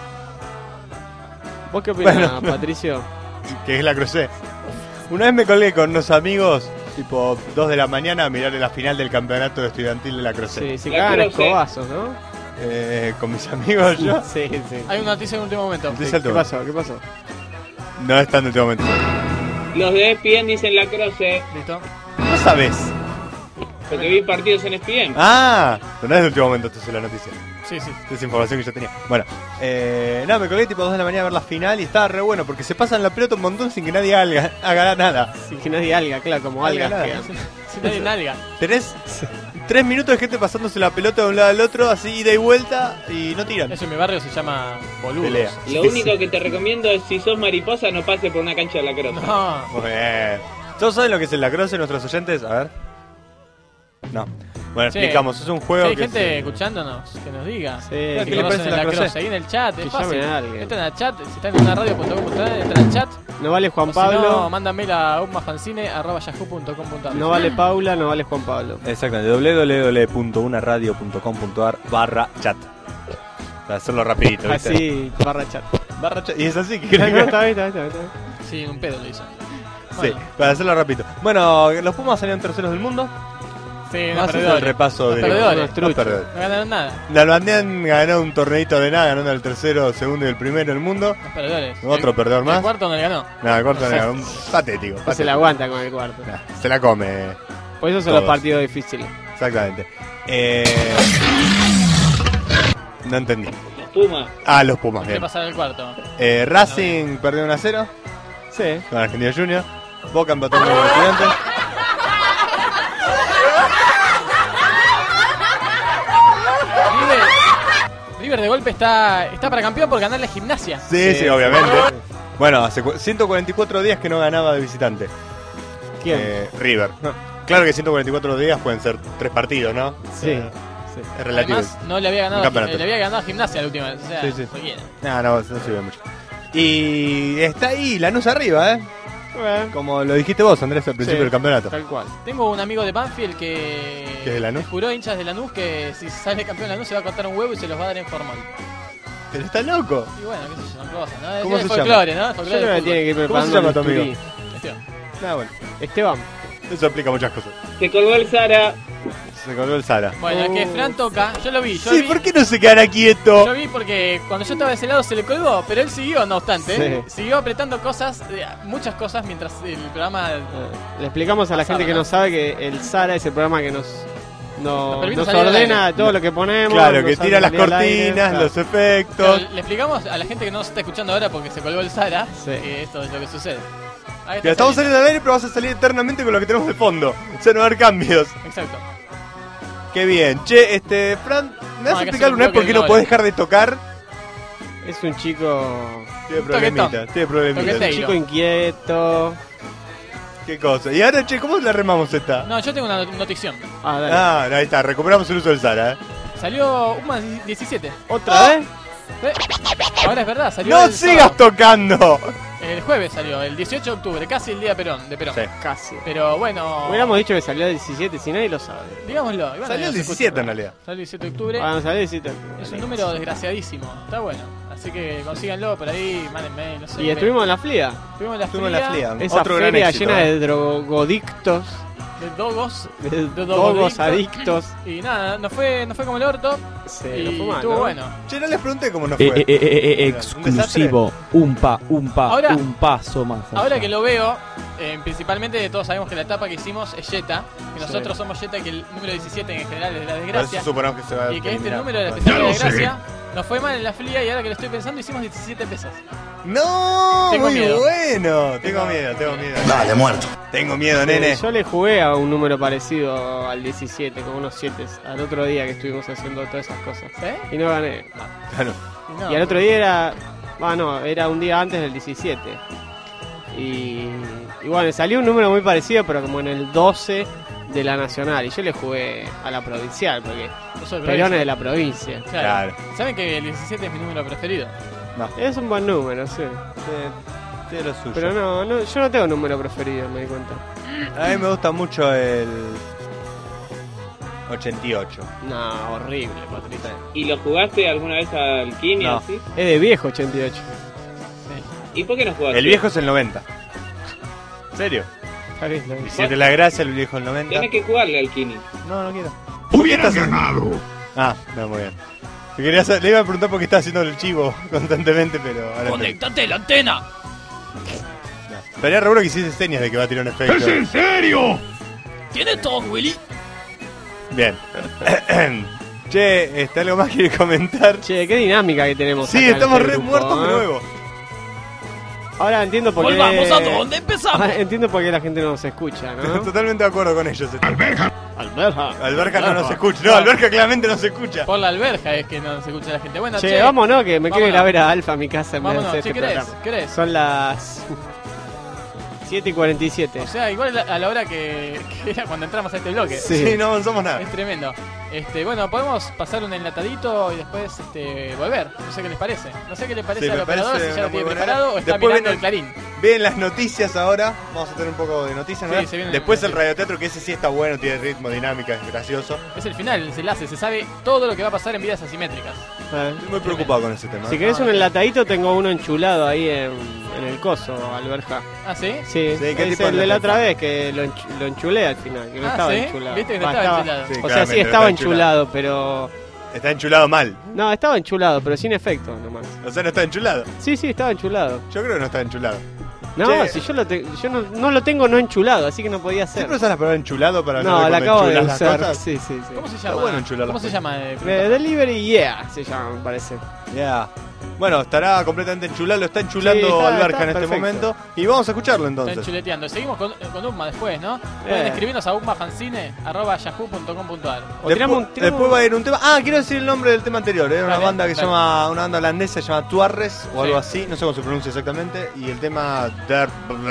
¿Vos qué opinás, Bueno. Patricio? ¿Qué es la crucé? Una vez me colgué con unos amigos, tipo dos de la mañana, a mirar la final del campeonato estudiantil de la crucé. Sí, se La cagan croce. escobazos, ¿no? Eh, con mis amigos yo. Sí, sí. Hay una noticia en último momento. Noticia ¿Qué última. pasó? ¿Qué pasó? No es tan de este momento. Los de E S P N dicen la croce, ¿Listo? No sabes. porque vi partidos en E S P N. Ah, pero no es de último momento, esto es la noticia. Sí, sí. Esta es información que yo tenía. Bueno, eh, no, me colgué tipo dos de la mañana a ver la final y estaba re bueno porque se pasan la pelota un montón sin que nadie haga, haga nada. Sin que nadie alga, claro, como Alga algas. nada. que- Si nadie nalga. Tenés tres minutos de gente pasándose la pelota de un lado al otro, así ida y vuelta, y no tiran. Eso en mi barrio se llama boludos. Pelea. Lo único que te recomiendo es si sos mariposa no pases por una cancha de la croce. No. Muy bien. ¿Todos saben lo que es el lacrosse, nuestros oyentes? A ver. No. Bueno, Sí. explicamos. Es un juego Si hay que gente se- escuchándonos, que nos diga. Sí, Si ¿qué le conocen parece el la lacrosse? croce? Ahí en el chat, es Que fácil. llamen a alguien. Entran al chat, si están en una radio punto com punto a r, entran al chat. No vale Juan O si no, Pablo, mandan mail a upmafancine arroba yahoo punto com punto a r. no vale Paula, no vale Juan Pablo. Exactamente, doble u doble u doble u punto una radio punto com punto a r barra chat. Para hacerlo rapidito, ¿viste? Así, barra chat. Barra chat. Y es así que No, creo no, está bien, está bien, está bien. Sí, un pedo lo hizo. Sí, Bueno, para hacerlo rapidito. Bueno, los Pumas salieron terceros del mundo. sí, no Vamos a hacer perdedores. el repaso Los de perdedores. los truchos. perdedores. No ganaron nada. La Albandean ganó un torneito de nada, ganando el tercero, segundo y el primero del mundo. Los perdedores. Otro El- perdedor más. El cuarto no le ganó. Nada, el cuarto no, un patético. No se patético. la aguanta con el cuarto. Nah, se la come. Por eso son Todos. los partidos difíciles. Exactamente. Eh... No entendí. Los Pumas. Ah, los Pumas, ¿Qué bien. pasa el cuarto? Eh, Racing perdió uno a cero Sí. con Argentina Junior. Boca empató con los Estudiantes. River, River de golpe está, está para campeón por ganarle a Gimnasia. Sí, sí, obviamente. Bueno, hace cu- ciento cuarenta y cuatro días que no ganaba de visitante. ¿Quién? Eh, River. Claro que ciento cuarenta y cuatro días pueden ser tres partidos, ¿no? Sí. Eh, Es relativo. Además, no le había ganado, Un a, campeonato. le había ganado a Gimnasia la última vez. O sea, Sí, sí. cualquiera. No, no, no sirve mucho. Y está ahí, Lanús arriba, ¿eh? Bueno, Como lo dijiste vos, Andrés, al principio sí, del campeonato. Tal cual. Tengo un amigo de Banfield que, ¿Que es de Lanús? juró hinchas de Lanús que si sale campeón Lanús se va a cortar un huevo y se los va a dar en formal. Pero está loco. Y bueno, qué sé yo, son cosas, ¿no? ¿Cómo Es se folclore, llama? ¿no? Folclore Yo creo del que tiene que ir ¿Cómo se preparando llama el tu amigo? bisturí. Esteban. Ah, bueno. Esteban. Eso explica muchas cosas. Se colgó el Sara. Se colgó el Sara. Bueno, es que Fran toca, yo lo vi, yo Sí, vi. ¿por qué no se quedará quieto? Yo vi porque cuando yo estaba de ese lado se le colgó, pero él siguió, no obstante. Sí. Siguió apretando cosas, eh, muchas cosas, mientras el programa... Eh, Le explicamos a la Pasaba, gente que ¿no? no sabe que el Sara es el programa que nos, no- Nos permite nos salir al ordena aire. todo lo que ponemos. Claro, que nos hace tira las salir al aire, cortinas, claro. los efectos. Pero le explicamos a la gente que no se está escuchando ahora porque se colgó el Sara, Sí. que esto es lo que sucede. Ahí Ya estamos saliendo al aire, pero vas a salir eternamente con lo que tenemos de fondo. O sea, no va a haber cambios. Exacto. Qué bien. Che, este, Fran, ¿me vas No, a hay que explicar hacer un una vez por bloque qué de no una podés hora. dejar de tocar? Es un chico. Tiene Un problemitas, toquetón. tiene problemitas. Toquete. Chico inquieto. Qué cosa. Y ahora, che, ¿cómo le remamos esta? No, yo tengo una not- notición. Ah, dale. Ah, ahí está, recuperamos el uso del Sara, ¿eh? Salió U M A diecisiete. ¿Otra vez? ¿Eh? Ahora es verdad, salió ¡No el sigas sábado. tocando! El jueves salió, el dieciocho de octubre, casi el día de Perón, de Perón. Sí. Casi. Pero bueno, Hubiéramos dicho que salió el diecisiete, si nadie lo sabe. digámoslo. igual Salió no el se diecisiete escucha. en realidad. Salió el diecisiete de octubre. Ah, no salió el diecisiete. Es un número desgraciadísimo, está bueno. Así que consíganlo por ahí, mándenme, no sé. Y estuvimos en la flia. Estuvimos en la Estuvimos en la fría flia. Esa Otro gran feria éxito, llena ¿eh? de drogodictos. de dogos. De De dogos drogodictos. adictos. Y nada, no fue, no fue como el orto. Sí, y no fue mal, estuvo ¿no? bueno. Che, no les pregunté cómo nos Eh, fue. eh, eh, eh, eh, ¿Un exclusivo, un pa, un pa, Ahora- un paso más. allá. Ahora que lo veo, eh, principalmente todos sabemos que la etapa que hicimos es Jetta. Que nosotros somos Jetta, que el número diecisiete en general es de la Por desgracia. eso suponemos que se va a Y que este terminar. número de la Bueno. especial de Ya la lo sé. desgracia nos fue mal en la flia y ahora que lo estoy pensando hicimos diecisiete pesos. ¡No! Tengo Muy miedo. bueno. Tengo miedo, tengo miedo. Dale, muerto. Tengo miedo, Eh, nene. Yo le jugué a un número parecido al diecisiete, con unos siete, al otro día que estuvimos haciendo todas esas cosas. ¿Sí? Y no gané. Claro. Y, no, Y al otro día era. Ah, no, era un día antes del diecisiete. Y, y bueno, salió un número muy parecido, pero como en el doce de la nacional. Y yo le jugué a la provincial, porque yo soy Perón es provincia. de la provincia. Claro. Claro. ¿Saben que el diecisiete es mi número preferido? Es un buen número, sí. Tiene lo suyo. Pero no, no, yo no tengo número preferido, me di cuenta. A mí me gusta mucho el ochenta y ocho. No, horrible, Patrita. ¿Y lo jugaste alguna vez al Kini No. así? Es de viejo ochenta y ocho. ¿Y por qué no jugaste? El viejo es el noventa. ¿En serio? Está bien, está bien. Si te la gracia, el viejo es el noventa. Tenés que jugarle al Kini. No, no quiero. Hubieras estás- ganado. Ah, no, muy bien. Te quería hacer- le iba a preguntar por qué está haciendo el chivo constantemente, pero ahora entendí. ¡Conectate la antena! No. Estaría re bueno que hiciese señas de que va a tirar un ¿Es efecto. en serio? ¿Tienes todo, Willy? Bien. Che, este, ¿algo más quiere comentar? Che, qué dinámica que tenemos. Sí, acá en estamos este re grupo, muertos de ¿eh? nuevo. Ahora entiendo por qué. Volvamos a donde empezamos. Ahora entiendo por qué la gente no nos escucha, ¿no? Totalmente de acuerdo con ellos. este. Alberja. Alberja. Alberca no nos escucha. No, Alberca claramente no se escucha. Por la alberja es que no se escucha la gente. Bueno, Che, che, vámonos, que me quiero ir a vámonos. ver a Alfa a mi casa en vez de Vámonos, hacer si este querés, programa. querés. Son las siete y cuarenta y siete. O sea, igual a la hora que, que era cuando entramos a este bloque. Sí. Sí, no avanzamos nada. Es tremendo. Este, bueno, podemos pasar un enlatadito y después este, volver. No sé qué les parece. No sé qué les parece Sí, al me operador, parece si ya una lo tiene muy buena preparado idea. o está Después mirando viene el Clarín. Ven las noticias ahora. Vamos a tener un poco de noticias, ¿no? Sí, se viene- Después el radioteatro, que ese sí está bueno, tiene ritmo, dinámica, es gracioso. Es el final, el enlace. Se sabe todo lo que va a pasar en vidas asimétricas. Eh. Estoy muy preocupado con ese tema. Si ¿eh? querés Ah, un sí. enlatadito, tengo uno enchulado ahí en, en el coso, Alberja. ¿Ah, sí? Sí, Sí, ¿qué es tipo de el de la enlatado? otra vez que lo, ench- lo enchulé al final, que no Ah, estaba ¿sí? enchulado. Viste que no Va, estaba enchulado. Sí, O sea, claramente, sí no estaba está enchulado, pero... Está enchulado mal. No, estaba enchulado, pero sin efecto nomás. O sea, no está enchulado. Sí, sí, estaba enchulado. Yo creo que no está enchulado. No, Che. si yo, lo te- yo no, no lo tengo no enchulado, así que no podía ser. ¿Siempre usas la palabra enchulado para No, hablar la de acabo cuando de enchulas las usar. cosas? Sí, sí, sí. ¿Cómo se Está llama? bueno enchular ¿Cómo las se cosas. llama? eh, Eh, Delivery Yeah se llama, me parece. Ya. Bueno, estará completamente enchulado, lo está enchulando Sí, está- Alberca está en este perfecto. momento. Y vamos a escucharlo Está entonces. enchuleteando. Seguimos con, con Ugma después, ¿no? Pueden Eh. escribirnos a ugmafancine arroba yahoo punto com punto ar. O tiramos un- Después, tiramos después un- va a ir un tema. Ah, quiero decir el nombre del tema anterior. Era una Dale, banda que se dale. llama. Una banda holandesa se llama Tuarres o Sí. algo así. No sé cómo se pronuncia exactamente. Y el tema. Der-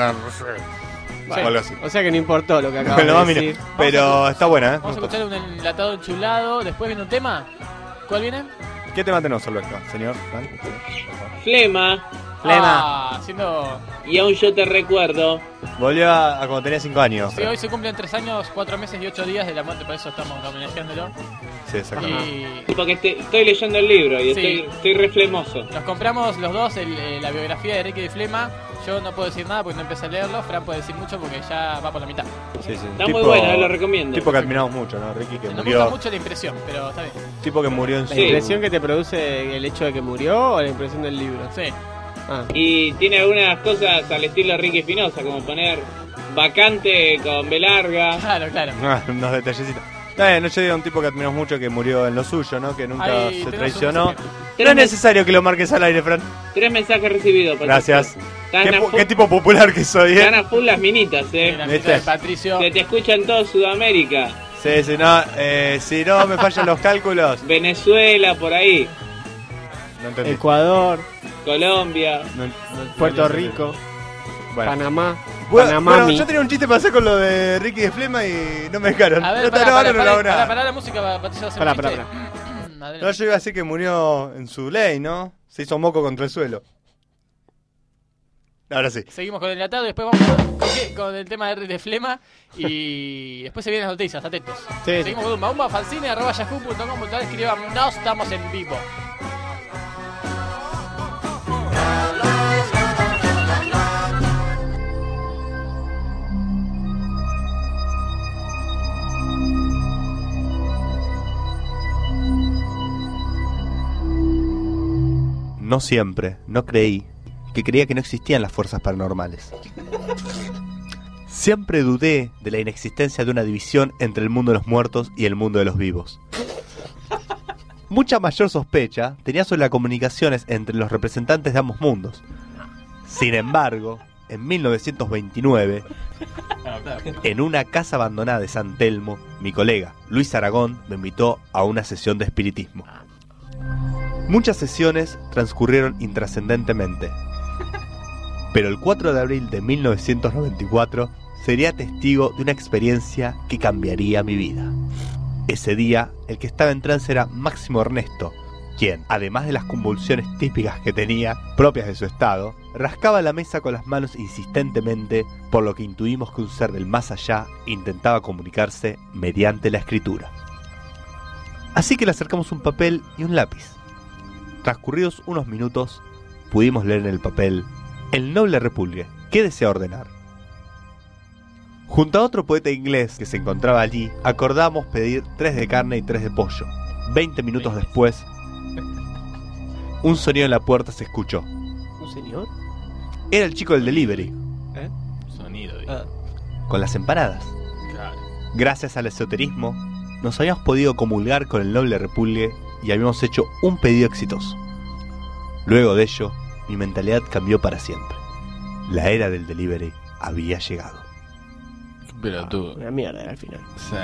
O algo así. O sea que no importó lo que acabo Bueno, de más mira. decir. Pero está buena, ¿eh? Me Vamos a gustó. escuchar un enlatado enchulado. Después viene un tema. ¿Cuál viene? ¿Qué tema tenemos, Alberca, señor? Fran? Flema. Flema. Ah, siendo... Y aún yo te recuerdo. Volvió a, a cuando tenía cinco años. Sí, hoy se cumplen tres años, cuatro meses y ocho días de la muerte, por eso estamos homenajeándolo. Sí, exactamente. Y Sí, porque este- estoy leyendo el libro y Sí. estoy, estoy reflemoso. nos compramos los dos el, eh, la biografía de Ricky de Flema. Yo no puedo decir nada porque no empecé a leerlo. Fran puede decir mucho porque ya va por la mitad. Sí, sí. Está muy bueno, eh, lo recomiendo. Tipo que admiramos mucho, ¿no? Ricky que Nos murió. gusta mucho la impresión, pero está bien. Tipo que murió en su. ¿La impresión que te produce el hecho de que murió o la impresión del libro? Sí. Ah. Y tiene algunas cosas al estilo Ricky Espinosa, como poner vacante con B larga. Claro, claro. Ah, unos detallecitos. Está bien, no, yo digo un tipo que admiramos mucho que murió en lo suyo, ¿no? Que nunca Ahí se tenemos traicionó. un No es necesario que lo marques al aire, Fran. Tres mensajes recibidos. por Gracias. favor. Están ¿Qué, a pu- full- qué tipo popular que soy, están eh? a full las minitas, Sí, eh. la ¿Viste? mitad de Patricio. Se te escucha en toda Sudamérica. Sí, sí, no, eh, si no me fallan los cálculos. Venezuela, por ahí. No entendí. Ecuador, Colombia. No- no- Puerto no- Rico, Bueno. Panamá, Bueno, Panamá. bueno, yo tenía un chiste para hacer con lo de Ricky de Flema y no me dejaron. A ver, no, pará, no, pará, no, no, pará, no, pará, nada. pará la música, Patricio va a hacer Pará, un pará, chiste. No, Adelante. yo iba a decir que murió en su ley, ¿no? Se hizo moco contra el suelo. Ahora sí. Seguimos con el atado y después vamos con, con qué? Con el tema de, de Flema y después se vienen las noticias, atentos. Sí. Seguimos con Umba, umbafanzine arroba yahoo punto com punto ar, escriban, no estamos en vivo. No siempre, no creí, que creía que no existían las fuerzas paranormales. Siempre dudé de la inexistencia de una división entre el mundo de los muertos y el mundo de los vivos. Mucha mayor sospecha tenía sobre las comunicaciones entre los representantes de ambos mundos. Sin embargo, en mil novecientos veintinueve, en una casa abandonada de San Telmo, mi colega Luis Aragón me invitó a una sesión de espiritismo. Muchas sesiones transcurrieron intrascendentemente, pero el cuatro de abril de mil novecientos noventa y cuatro sería testigo de una experiencia que cambiaría mi vida. Ese día, el que estaba en trance era Máximo Ernesto, quien, además de las convulsiones típicas que tenía, propias de su estado, rascaba la mesa con las manos insistentemente, por lo que intuimos que un ser del más allá intentaba comunicarse mediante la escritura. Así que le acercamos un papel y un lápiz. Transcurridos unos minutos, pudimos leer en el papel: el noble repulgue, ¿qué desea ordenar? Junto a otro poeta inglés que se encontraba allí, acordamos pedir tres de carne y tres de pollo. Veinte minutos después, un sonido en la puerta se escuchó. ¿Un señor? Era el chico del delivery, Sonido, Ah. con las empanadas. claro. Gracias al esoterismo, nos habíamos podido comulgar con el noble repulgue y habíamos hecho un pedido exitoso. Luego de ello, mi mentalidad cambió para siempre. La era del delivery había llegado. Pero tú. Una mierda al final. Sí.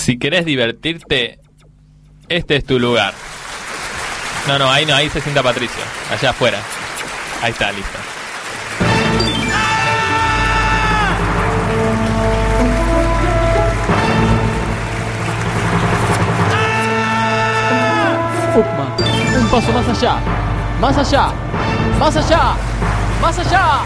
Si querés divertirte, este es tu lugar. No, no, ahí no, ahí se sienta Patricio. Allá afuera. Ahí está, listo. Upma, un paso más allá, más allá, más allá, más allá.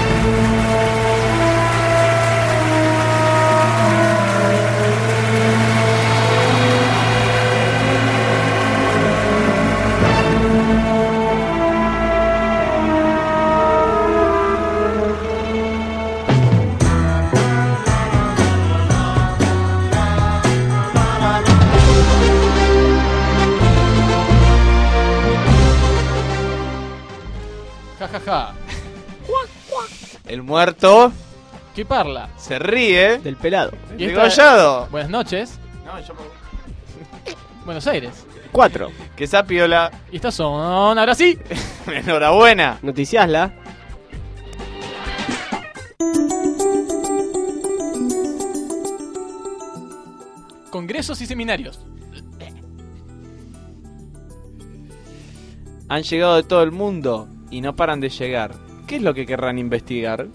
Ja, ja, ja. El muerto ¿Qué parla? se ríe. Del pelado. Y esta- Degollado. Buenas noches, No, yo Buenos Aires. Cuatro. Que esa piola. Y estas son, ahora sí, Enhorabuena. Noticiasla. congresos y seminarios. Han llegado de todo el mundo y no paran de llegar. ¿Qué es lo que querrán investigar?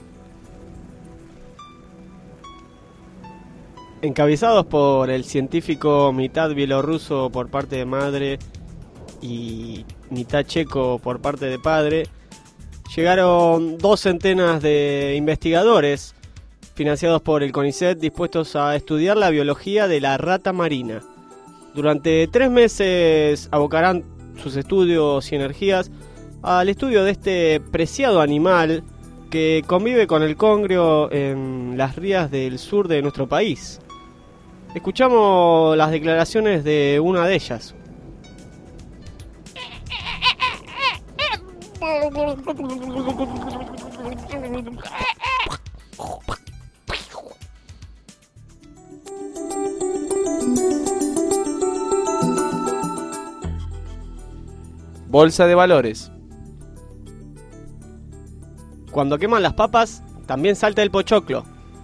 Encabezados por el científico mitad bielorruso por parte de madre y mitad checo por parte de padre, llegaron dos centenas de investigadores financiados por el CONICET dispuestos a estudiar la biología de la rata marina. Durante tres meses abocarán sus estudios y energías al estudio de este preciado animal que convive con el congrio en las rías del sur de nuestro país. Escuchamos las declaraciones de una de ellas. Bolsa de valores. Cuando queman las papas, también salta el pochoclo.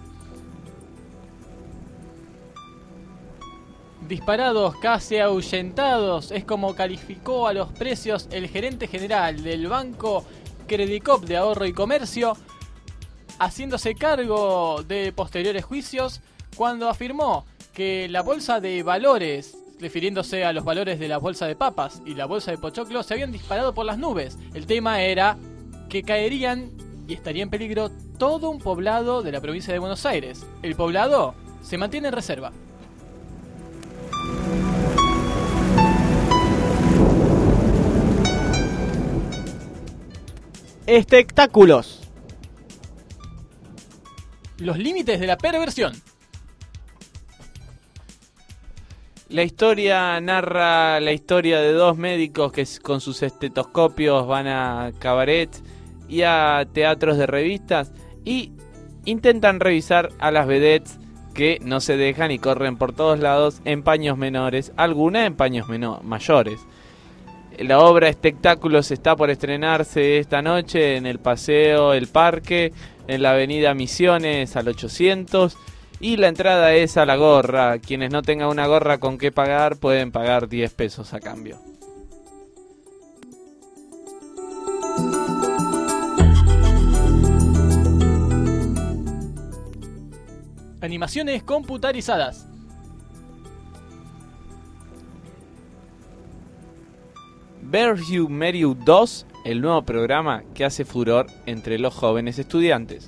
Disparados, casi ahuyentados, es como calificó a los precios el gerente general del banco Credicop de Ahorro y Comercio, haciéndose cargo de posteriores juicios, cuando afirmó que la bolsa de valores, refiriéndose a los valores de la bolsa de papas y la bolsa de pochoclo, se habían disparado por las nubes. El tema era que caerían y estaría en peligro todo un poblado de la provincia de Buenos Aires. El poblado se mantiene en reserva. Espectáculos. Los límites de la perversión. La historia narra la historia de dos médicos que con sus estetoscopios van a cabaret y a teatros de revistas y intentan revisar a las vedettes que no se dejan y corren por todos lados en paños menores, algunas en paños menor, mayores. La obra Espectáculos está por estrenarse esta noche en el Paseo El Parque, en la avenida Misiones al ochocientos, y la entrada es a la gorra. Quienes no tengan una gorra con qué pagar pueden pagar diez pesos a cambio. Animaciones computarizadas. Bear You Meriu dos, el nuevo programa que hace furor entre los jóvenes estudiantes.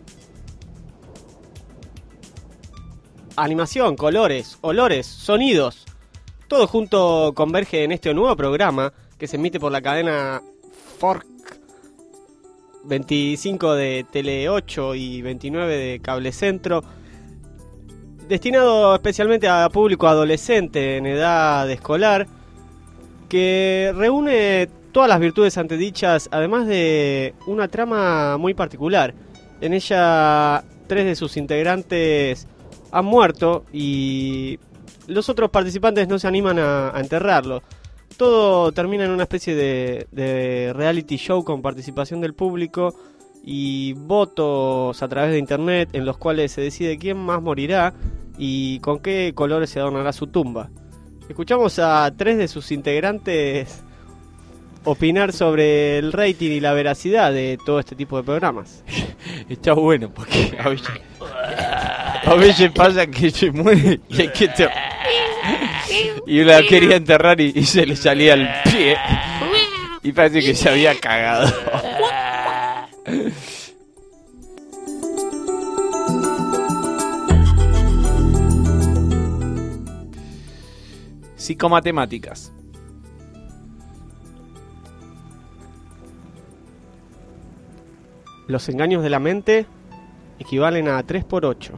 Animación, colores, olores, sonidos. Todo junto converge en este nuevo programa que se emite por la cadena Fork veinticinco de Tele ocho y veintinueve de Cable Centro, destinado especialmente a público adolescente en edad escolar, que reúne todas las virtudes antedichas, además de una trama muy particular. En ella, tres de sus integrantes han muerto y los otros participantes no se animan a, a enterrarlo. Todo termina en una especie de, de reality show con participación del público y votos a través de internet en los cuales se decide quién más morirá y con qué colores se adornará su tumba. Escuchamos a tres de sus integrantes opinar sobre el rating y la veracidad de todo este tipo de programas. Está bueno porque a veces, a veces pasa que se muere y hay que ter- y la quería enterrar y, y se le salía el pie y parece que se había cagado. Psicomatemáticas. Los engaños de la mente equivalen a tres por ocho.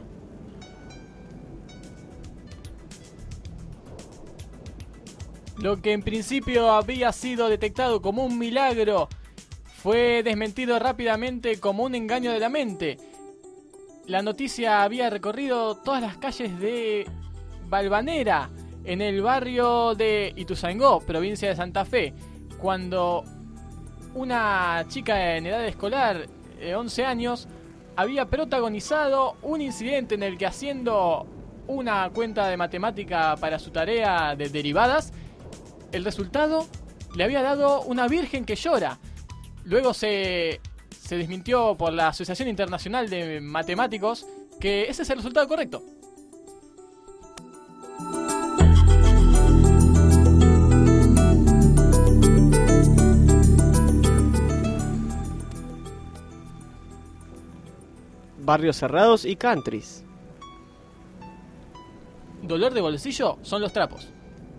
Lo que en principio había sido detectado como un milagro fue desmentido rápidamente como un engaño de la mente. La noticia había recorrido todas las calles de Valvanera, en el barrio de Ituzaingó, provincia de Santa Fe, cuando una chica en edad escolar, de once años, había protagonizado un incidente en el que, haciendo una cuenta de matemática para su tarea de derivadas, el resultado le había dado una virgen que llora. Luego se, se desmintió por la Asociación Internacional de Matemáticos que ese es el resultado correcto. Barrios cerrados y countries. Dolor de bolsillo son los trapos.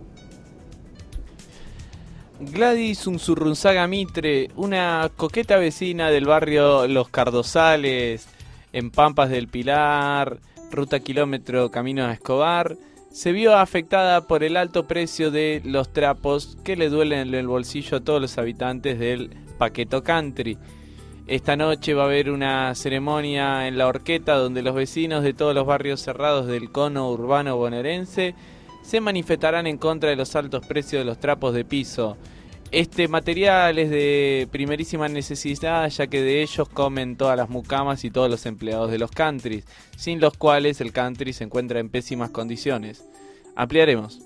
Gladys Unzurrunzaga Mitre, una coqueta vecina del barrio Los Cardosales, en Pampas del Pilar, ruta kilómetro camino a Escobar, se vio afectada por el alto precio de los trapos que le duelen en el bolsillo a todos los habitantes del Paqueto Country. Esta noche va a haber una ceremonia en La Horqueta donde los vecinos de todos los barrios cerrados del cono urbano bonaerense se manifestarán en contra de los altos precios de los trapos de piso. Este material es de primerísima necesidad, ya que de ellos comen todas las mucamas y todos los empleados de los countries, sin los cuales el country se encuentra en pésimas condiciones. Ampliaremos.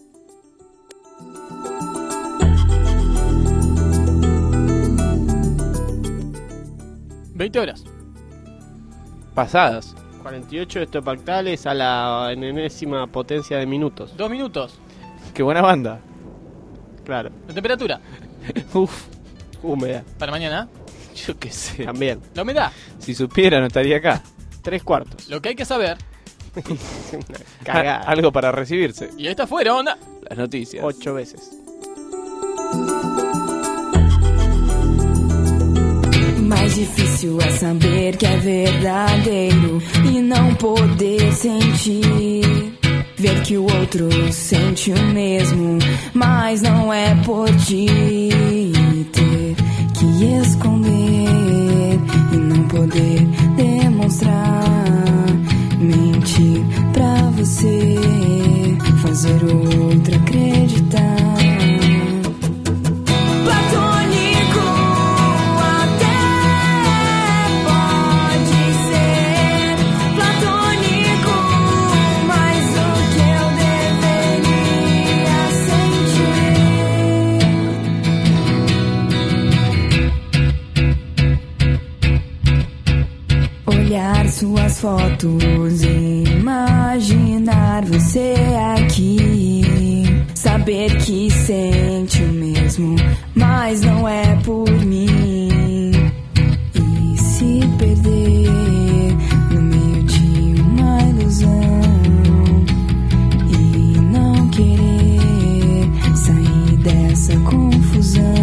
veinte horas. Pasadas. cuarenta y ocho hectopactales a la enésima potencia de minutos. Dos minutos. Qué buena banda. Claro. La temperatura. Uf. Húmeda. Para mañana. Yo qué sé. También. La humedad. Si supiera no estaría acá. Tres cuartos. Lo que hay que saber. Cagada. Algo para recibirse. Y estas fueron las noticias. Ocho veces. Mais difícil é saber que é verdadeiro e não poder sentir. Ver que o outro sente o mesmo, mas não é por ti. Ter que esconder e não poder demonstrar. Mentir pra você, fazer o outro acreditar. Olhar suas fotos e imaginar você aqui. Saber que sente o mesmo, mas não é por mim. E se perder no meio de uma ilusão e não querer sair dessa confusão.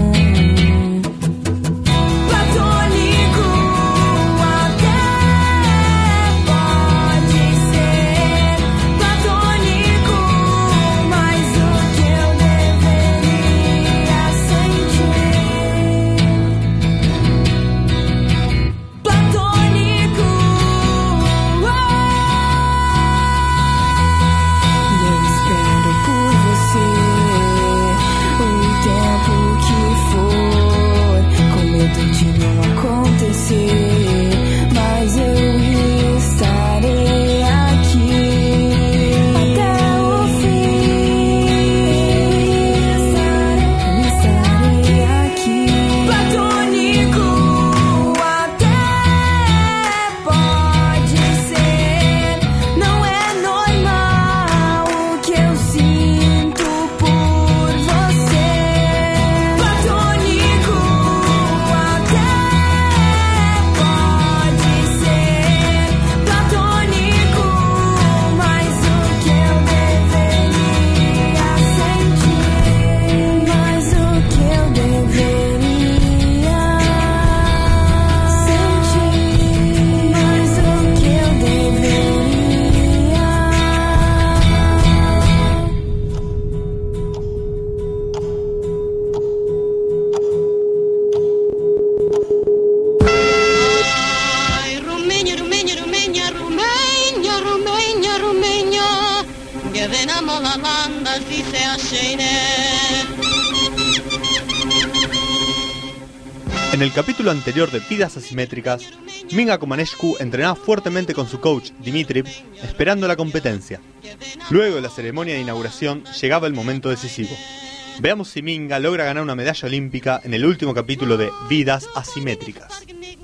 En el capítulo anterior de Vidas Asimétricas, Minga Comanescu entrenaba fuertemente con su coach Dimitriv, esperando la competencia. Luego de la ceremonia de inauguración, llegaba el momento decisivo. Veamos si Minga logra ganar una medalla olímpica en el último capítulo de Vidas Asimétricas.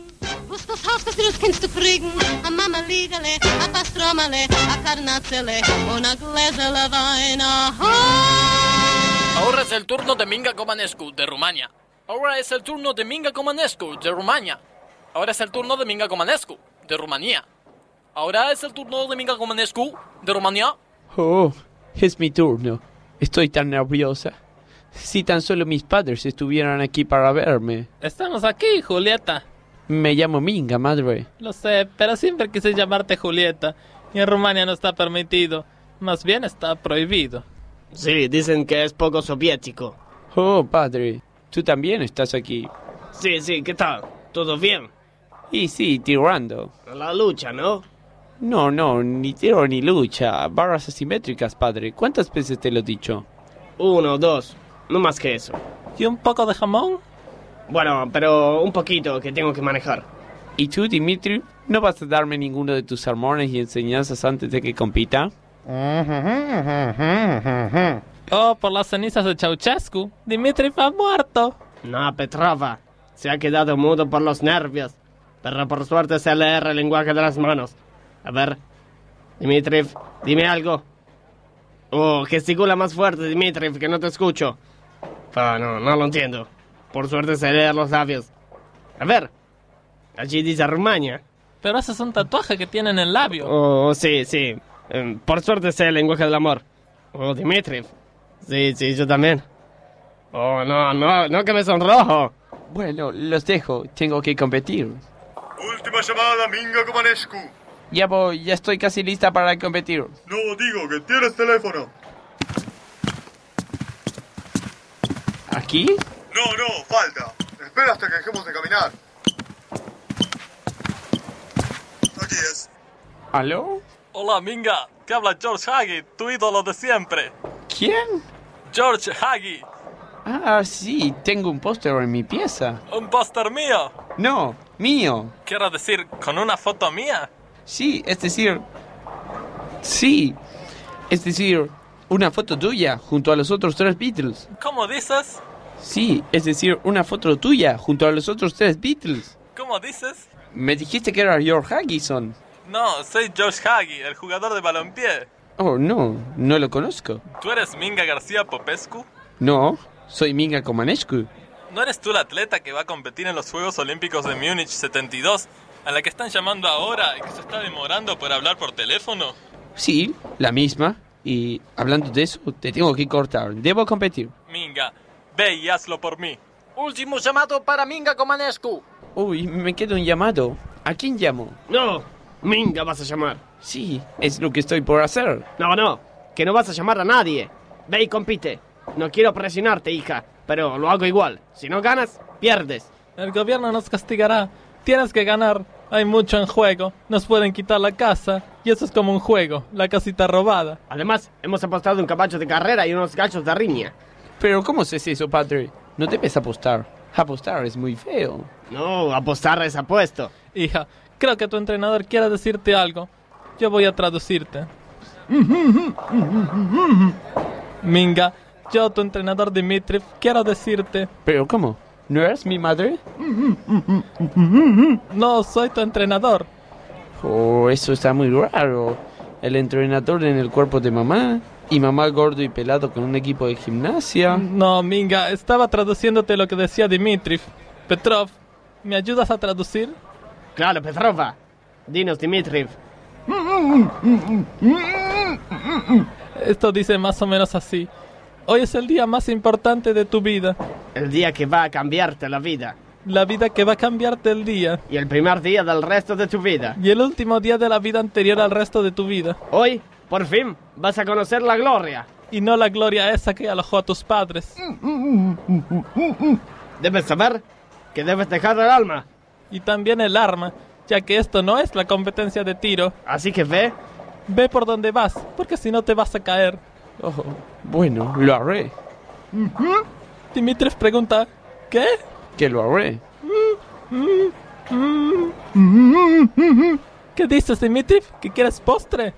Ahora es el turno de Minga Comanescu, de Rumania. Ahora es el turno de Minga Comanescu, de Rumania. Ahora es el turno de Minga Comanescu, de Rumanía. Ahora es el turno de Minga Comanescu, de Rumanía. Oh, es mi turno. Estoy tan nerviosa. Si tan solo mis padres estuvieran aquí para verme. Estamos aquí, Julieta. Me llamo Minga, madre. Lo sé, pero siempre quise llamarte Julieta. Y en Rumania no está permitido. Más bien está prohibido. Sí, dicen que es poco soviético. Oh, padre. Tú también estás aquí. Sí, sí, ¿qué tal? ¿Todo bien? Y sí, tirando. La lucha, ¿no? No, no, ni tiro ni lucha. Barras asimétricas, padre. ¿Cuántas veces te lo he dicho? Uno, dos. No más que eso. ¿Y un poco de jamón? Bueno, pero un poquito que tengo que manejar. ¿Y tú, Dimitri? ¿No vas a darme ninguno de tus sermones y enseñanzas antes de que compita? Oh, por las cenizas de Ceausescu. Dimitriv ha muerto. No, Petrova. Se ha quedado mudo por los nervios. Pero por suerte sé leer el lenguaje de las manos. A ver. Dimitriv, dime algo. Oh, gesticula más fuerte, Dimitriv, que no te escucho. Ah, no, no lo entiendo. Por suerte sé leer los labios. A ver. Allí dice Rumania. Pero ese es un tatuaje que tiene en el labio. Oh, sí, sí. Um, por suerte sé el lenguaje del amor. Oh, Dimitriv. Sí, sí, yo también. Oh, no, no, no que me sonrojo. Bueno, los dejo. Tengo que competir. Última llamada, Minga Comanescu. Ya voy, ya estoy casi lista para competir. No, digo que tienes teléfono. ¿Aquí? No, no, falta. Espera hasta que dejemos de caminar. Aquí es. ¿Aló? Hola, Minga. Que habla George Hagi, tu ídolo de siempre. ¿Quién? George Hagi. Ah, sí, tengo un póster en mi pieza. ¿Un póster mío? No, mío. Quiero decir, ¿con una foto mía? Sí, es decir... Sí, es decir, una foto tuya junto a los otros tres Beatles. ¿Cómo dices? Sí, es decir, una foto tuya junto a los otros tres Beatles. ¿Cómo dices? Me dijiste que era George Harrison. No, soy George Hagi, el jugador de balompié. Oh, no, no lo conozco. ¿Tú eres Minga García Popescu? No, soy Minga Comanescu. ¿No eres tú la atleta que va a competir en los Juegos Olímpicos de Múnich setenta y dos, a la que están llamando ahora y que se está demorando por hablar por teléfono? Sí, la misma. Y hablando de eso, te tengo que cortar. Debo competir. Minga, ve y hazlo por mí. Último llamado para Minga Comanescu. Uy, me queda un llamado. ¿A quién llamo? No, Minga vas a llamar. Sí, es lo que estoy por hacer. No, no, que no vas a llamar a nadie. Ve y compite. No quiero presionarte, hija, pero lo hago igual. Si no ganas, pierdes. El gobierno nos castigará. Tienes que ganar. Hay mucho en juego. Nos pueden quitar la casa. Y eso es como un juego. La casita robada. Además, hemos apostado un caballo de carrera y unos gachos de riña. Pero ¿cómo es eso, padre? No debes apostar. Apostar es muy feo. No, apostar es apuesto. Hija, creo que tu entrenador quiere decirte algo. Yo voy a traducirte. Minga, yo, tu entrenador Dimitriv, quiero decirte... ¿Pero cómo? ¿No eres mi madre? No, soy tu entrenador. Oh, eso está muy raro. El entrenador en el cuerpo de mamá y mamá gordo y pelado con un equipo de gimnasia. No, Minga, estaba traduciéndote lo que decía Dimitriv. Petrov, ¿me ayudas a traducir? Claro, Petrova. Dinos, Dimitriv. Esto dice más o menos así. Hoy es el día más importante de tu vida. El día que va a cambiarte la vida. La vida que va a cambiarte el día. Y el primer día del resto de tu vida. Y el último día de la vida anterior al resto de tu vida. Hoy, por fin, vas a conocer la gloria. Y no la gloria esa que alojó a tus padres. Debes saber que debes dejar el alma. Y también el arma, ya que esto no es la competencia de tiro. Así que ve. Ve por donde vas, porque si no te vas a caer. Oh, bueno, lo haré. Dimitriv pregunta, ¿qué? Que lo haré. ¿Qué dices, Dimitriv? ¿Que quieres postre?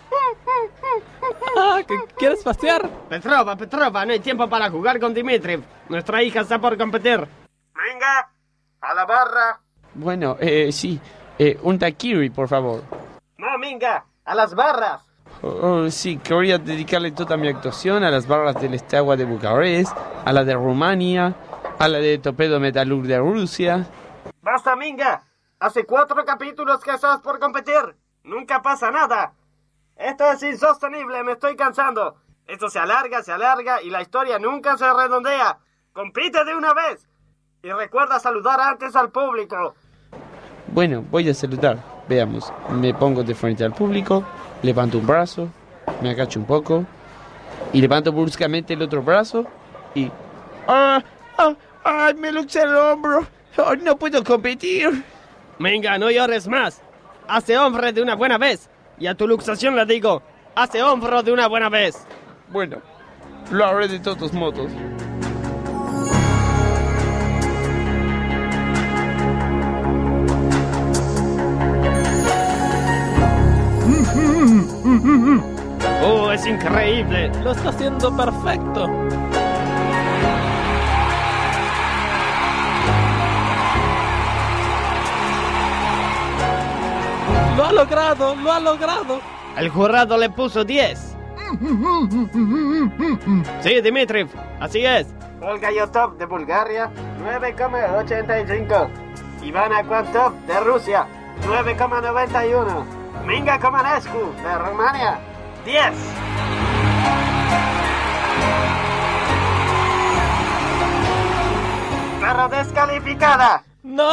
Ah, ¿que quieres pasear? Petrova, Petrova, no hay tiempo para jugar con Dimitriv. Nuestra hija está por competir. Venga, a la barra. Bueno, eh, sí. Eh, un daiquiri, por favor. No, Minga, a las barras. Oh, oh, sí, quería dedicarle toda mi actuación a las barras del Steaua de Bucarest, a la de Rumania, a la de Torpedo Metalurg de Rusia. Basta, Minga. Hace cuatro capítulos que estás por competir. Nunca pasa nada. Esto es insostenible, me estoy cansando. Esto se alarga, se alarga y la historia nunca se redondea. Compite de una vez. Y recuerda saludar antes al público. Bueno, voy a saludar. Veamos. Me pongo de frente al público, levanto un brazo, me agacho un poco y levanto bruscamente el otro brazo y... ¡Ah! ¡Ah! ¡Ay, me luché el hombro! ¡Oh, no puedo competir! Venga, no llores más. Hace hombre de una buena vez. Y a tu luxación le digo, hace hombro de una buena vez. Bueno, lo haré de todos modos. Oh, es increíble. Lo está haciendo perfecto. Lo ha logrado, lo ha logrado. El jurado le puso diez. Sí, Dimitriv, así es. Olga Yotov de Bulgaria, nueve coma ochenta y cinco. Ivana Kvantov de Rusia, nueve coma noventa y uno. Minga Comanescu de Rumania, diez. Pero descalificada. ¡No!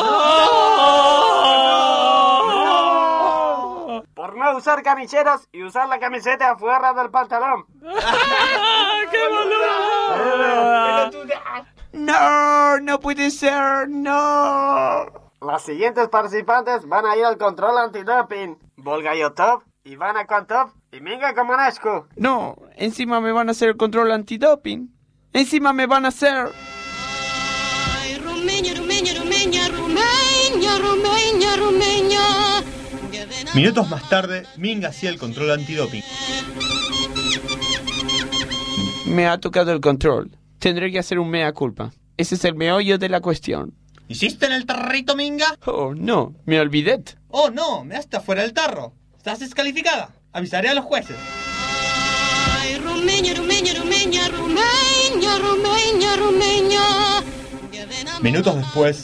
¡No! Por no usar camisetas y usar la camiseta afuera del pantalón. ¡Qué boludo! No, no puede ser, no. Las siguientes participantes van a ir al control antidoping. Volga Yotov, Ivana Kvantov y Minga Comanescu. No, encima me van a hacer el control antidoping. Encima me van a hacer... Ay, Rumenia, Rumenia, Rumenia, Rumenia, Rumenia, Rumenia. Minutos más tarde, Minga hacía el control antidoping. Me ha tocado el control. Tendré que hacer un mea culpa. Ese es el meollo de la cuestión. ¿Hiciste en el tarrito, Minga? Oh, no, me olvidé. Oh, no, me hasta fuera del tarro. Estás descalificada. Avisaré a los jueces. Ay, Rumenia, Rumenia, Rumenia, Rumenia, Rumenia, Rumenia. Minutos después...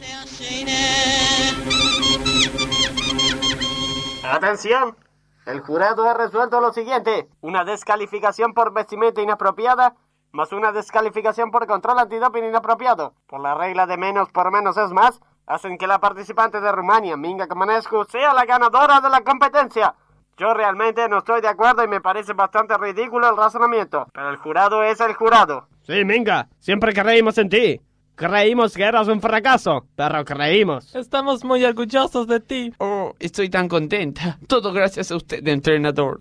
Atención, el jurado ha resuelto lo siguiente. Una descalificación por vestimenta inapropiada, más una descalificación por control antidoping inapropiado. Por la regla de menos por menos es más, hacen que la participante de Rumania, Minga Comanescu, sea la ganadora de la competencia. Yo realmente no estoy de acuerdo y me parece bastante ridículo el razonamiento, pero el jurado es el jurado. Sí, Minga, siempre creímos en ti. Creímos que eras un fracaso, pero creímos. Estamos muy orgullosos de ti. Oh, estoy tan contenta. Todo gracias a usted, entrenador.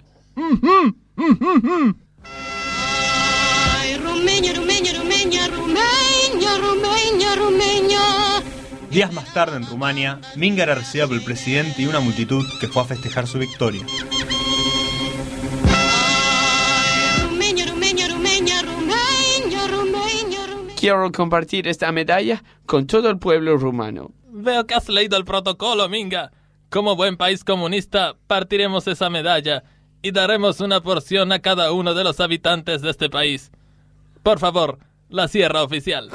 Ay, Rumenia, Rumenia, Rumenia, Rumenia, Rumenia, Rumenia. Días más tarde en Rumania, Minga era recibida por el presidente y una multitud que fue a festejar su victoria. Ay, Rumenia, Rumenia, Rumenia, Rumenia, Rumenia, Rumenia. Quiero compartir esta medalla con todo el pueblo rumano. Veo que has leído el protocolo, Minga. Como buen país comunista, partiremos esa medalla y daremos una porción a cada uno de los habitantes de este país. Por favor, la sierra oficial.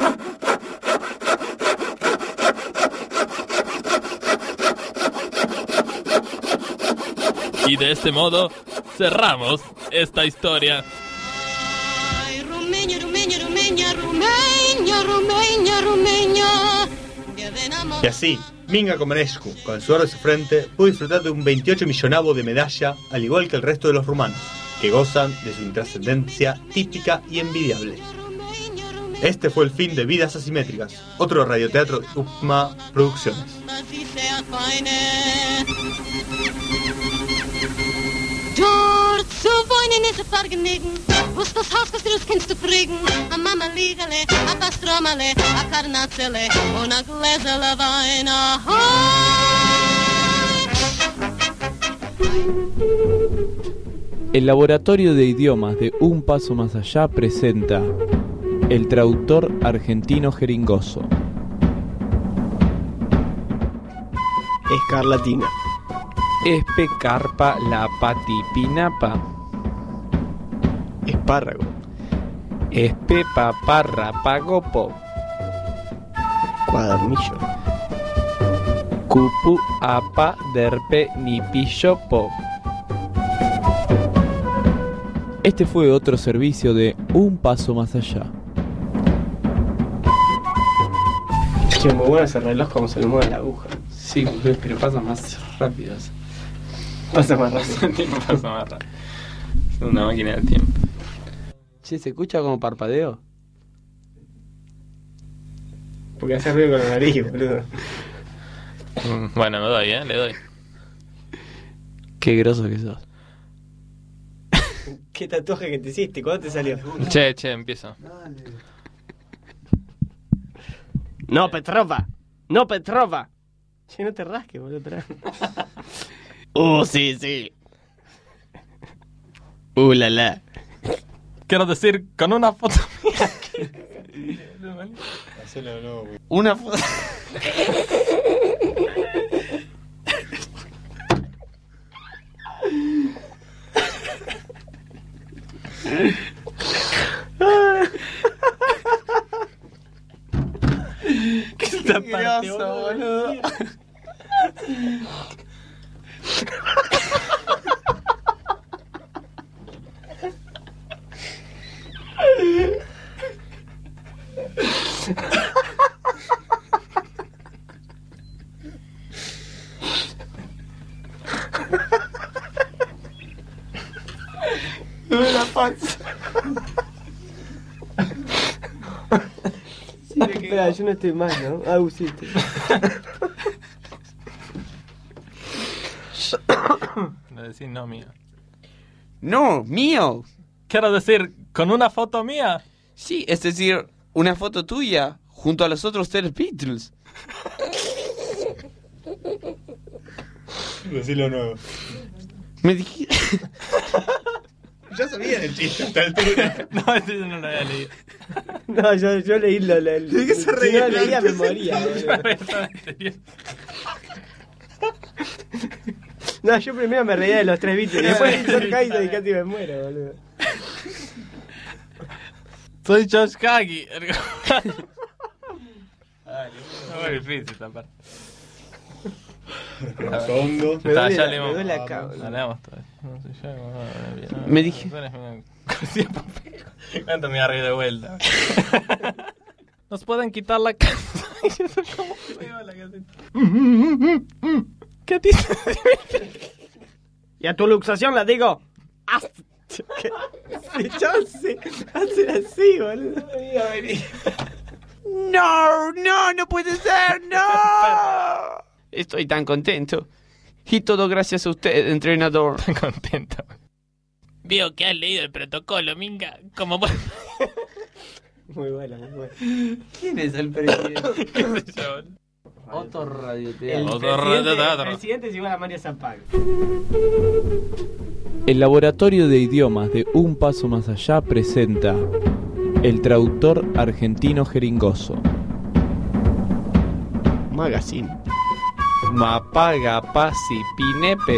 Y de este modo, cerramos esta historia. Ay, Rumenia, Rumenia, Rumenia, Rumenia, Rumenia, Rumenia. Y así, Minga Comanescu, con el sudor de su frente, pudo disfrutar de un veintiocho millonavo de medalla, al igual que el resto de los rumanos, que gozan de su intrascendencia típica y envidiable. Este fue el fin de Vidas Asimétricas, otro radioteatro de U P M A Producciones. George Savoy meine nette Vergnügen. Was das Haus kostet, das kannst du kriegen. A Mama Liegele, a Pastromale, a Carnazzele, und a Gläserle Wein. El Laboratorio de Idiomas de Un Paso Más Allá presenta El Traductor Argentino Jeringoso. Escarlatina. Espe carpa la patipinapa. Espárrago. Espe paparra pagopo. Cuadernillo. Cupu apa derpe ni pillopo. Este fue otro servicio de Un Paso Más Allá. Qué muy bueno ese reloj como se le mueve la aguja. Sí, pero pasa más rápido. Pasa más rápido. El tiempo pasa más rápido. Es una máquina del tiempo. Che, ¿se escucha como parpadeo? Porque hace ruido con la nariz, boludo. Mm, Bueno, me doy, ¿eh? Le doy. Qué groso que sos. ¿Qué tatuaje que te hiciste? ¿Cuándo te salió? Che, che, empiezo. No, Petrova. No, Petrova. Che, no te rasques, boludo. Uh, sí, sí. Uh, la la. Quiero decir, con una foto mía. Una foto. ¿Qué está pasando, boludo? No me la panza. Sí, espera, yo no estoy mal, ¿no? Ah, usiste. No decís no mío. No, mío. Quiero decir, con una foto mía. Sí, es decir, una foto tuya junto a los otros tres Beatles. Decilo nuevo. Me dije... Ya sabía el chiste a esta altura. No, ese yo no lo había leído. No, yo, yo leí lo leí. ¿De qué se Si reía? no lo leía, me ¿Qué se moría. reía? boludo. No, yo primero me reía de los tres Beatles. Después de George Harrison y casi me muero, boludo. Soy Josh Hagi. No fue difícil esta parte. Rotondo. Me Está, duele, ya la- leemos. me duele acá, boludo. Ya leemos todo. No sé, ya, no, no, Me dije- ¿Cuánto me agarré de vuelta? Nos pueden quitar la casa. ¿Cómo pegó la caseta? ¿Qué dices? Y a tu luxación la digo. ¡Haz! ¿Qué? Yo sé, hace así, boludo. No, no, no puede ser, no. Estoy tan contento. Y todo gracias a usted, entrenador. Tan contento. Veo que has leído el protocolo, Minga. Como bueno. Muy buena, muy buena. ¿Quién es el presidente? ¿Qué sé yo? Otro El radioteatro. Otro presidente, radioteatro. el presidente es igual a Mario Zapag. El Laboratorio de Idiomas de Un Paso Más Allá presenta El Traductor Argentino Jeringoso. Magazine. Mapaga pasi pinepe.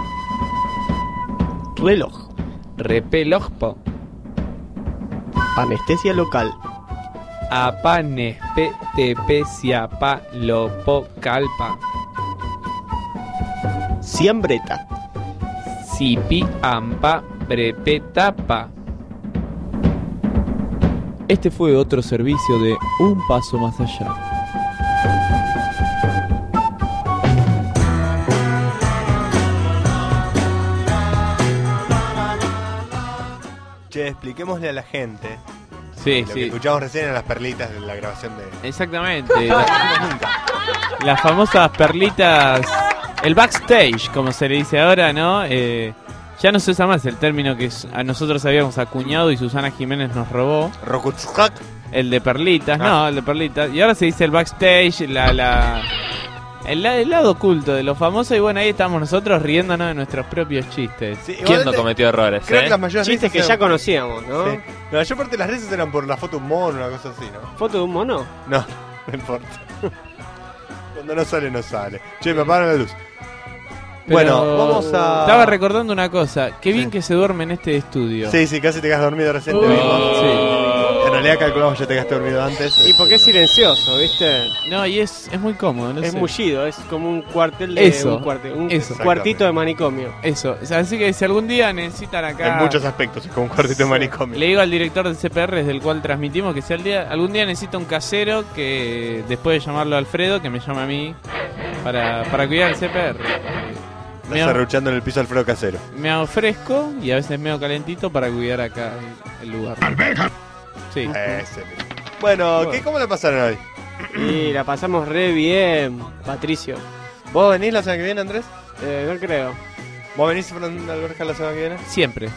Reloj. Repelojpo. Anestesia local. Apanespe tepesiapa lopo calpa. Siambreta. Sipi ampa brepetapa. Este fue otro servicio de Un Paso Más Allá. Che, expliquémosle a la gente. Sí, Lo que sí. escuchamos recién eran las perlitas de la grabación de. Exactamente. La- las famosas perlitas, el backstage, como se le dice ahora, ¿no? Eh, Ya no se usa más el término que s- a nosotros habíamos acuñado y Susana Jiménez nos robó. Rokutskak. El de perlitas, Ah. no, el de perlitas. Y ahora se dice el backstage, la, la, el, la- el lado oculto de lo famoso. Y bueno, ahí estamos nosotros riéndonos de nuestros propios chistes. Sí, ¿Quién no igualmente, cometió errores, Creo que eh? las mayores Chistes que risas ya eran- conocíamos, ¿no? Sí. La mayor parte de las risas eran por la foto de un mono, una cosa así, ¿no? ¿Foto de un mono? No, no importa. Cuando no sale, no sale. Che, me apagan la luz. Pero Bueno, vamos a... Estaba recordando una cosa. Qué bien que se duerme en este estudio. Sí, sí, casi te quedas dormido recién. Uh. te vimos. Sí. En realidad calculamos que ya te quedaste dormido antes. Y porque es silencioso, ¿viste? No, y es, es muy cómodo. No es sé. mullido, es como un cuartel de Eso, un, cuarte- un eso. cuartito de manicomio. Eso. O sea, así que si algún día necesitan acá. En muchos aspectos, es como un cuartito de manicomio. Le digo al director del C P R desde el cual transmitimos que si al día, algún día necesita un casero que después de llamarlo Alfredo, que me llame a mí para, para cuidar el C P R. Me, Estás o- arruchando en el piso Alfredo Casero. me ofrezco y a veces medio calentito para cuidar acá el, el lugar. Sí. Ese. Bueno, ¿qué, ¿cómo la pasaron hoy? Y la pasamos re bien, Patricio. ¿Vos venís la semana que viene, Andrés? Eh, no creo. ¿Vos venís, Fernando Alberja, la semana que viene? Siempre.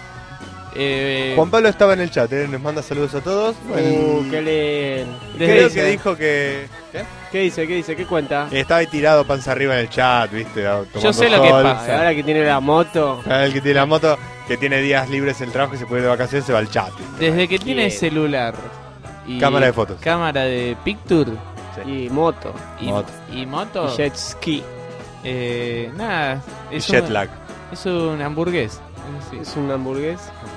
Eh, Juan Pablo estaba en el chat, ¿eh? Nos manda saludos a todos. Uh, qué lindo. ¿Qué Creo dice? que dijo que... ¿Qué? ¿Qué dice? ¿Qué dice? ¿Qué cuenta? Estaba ahí tirado panza arriba en el chat, ¿viste? Tomando Yo sé lo que sol. pasa. Ahora que tiene la moto. Ah, El que tiene la moto, que tiene días libres del trabajo y se puede ir de vacaciones, se va al chat. ¿viste? Desde que tiene Quiero. celular y Cámara de fotos. cámara de picture Y moto. y Moto. y moto, Y jet ski. eh, nada, Y es jet un, lag. es un hamburgués. Sí. Es un hamburgués.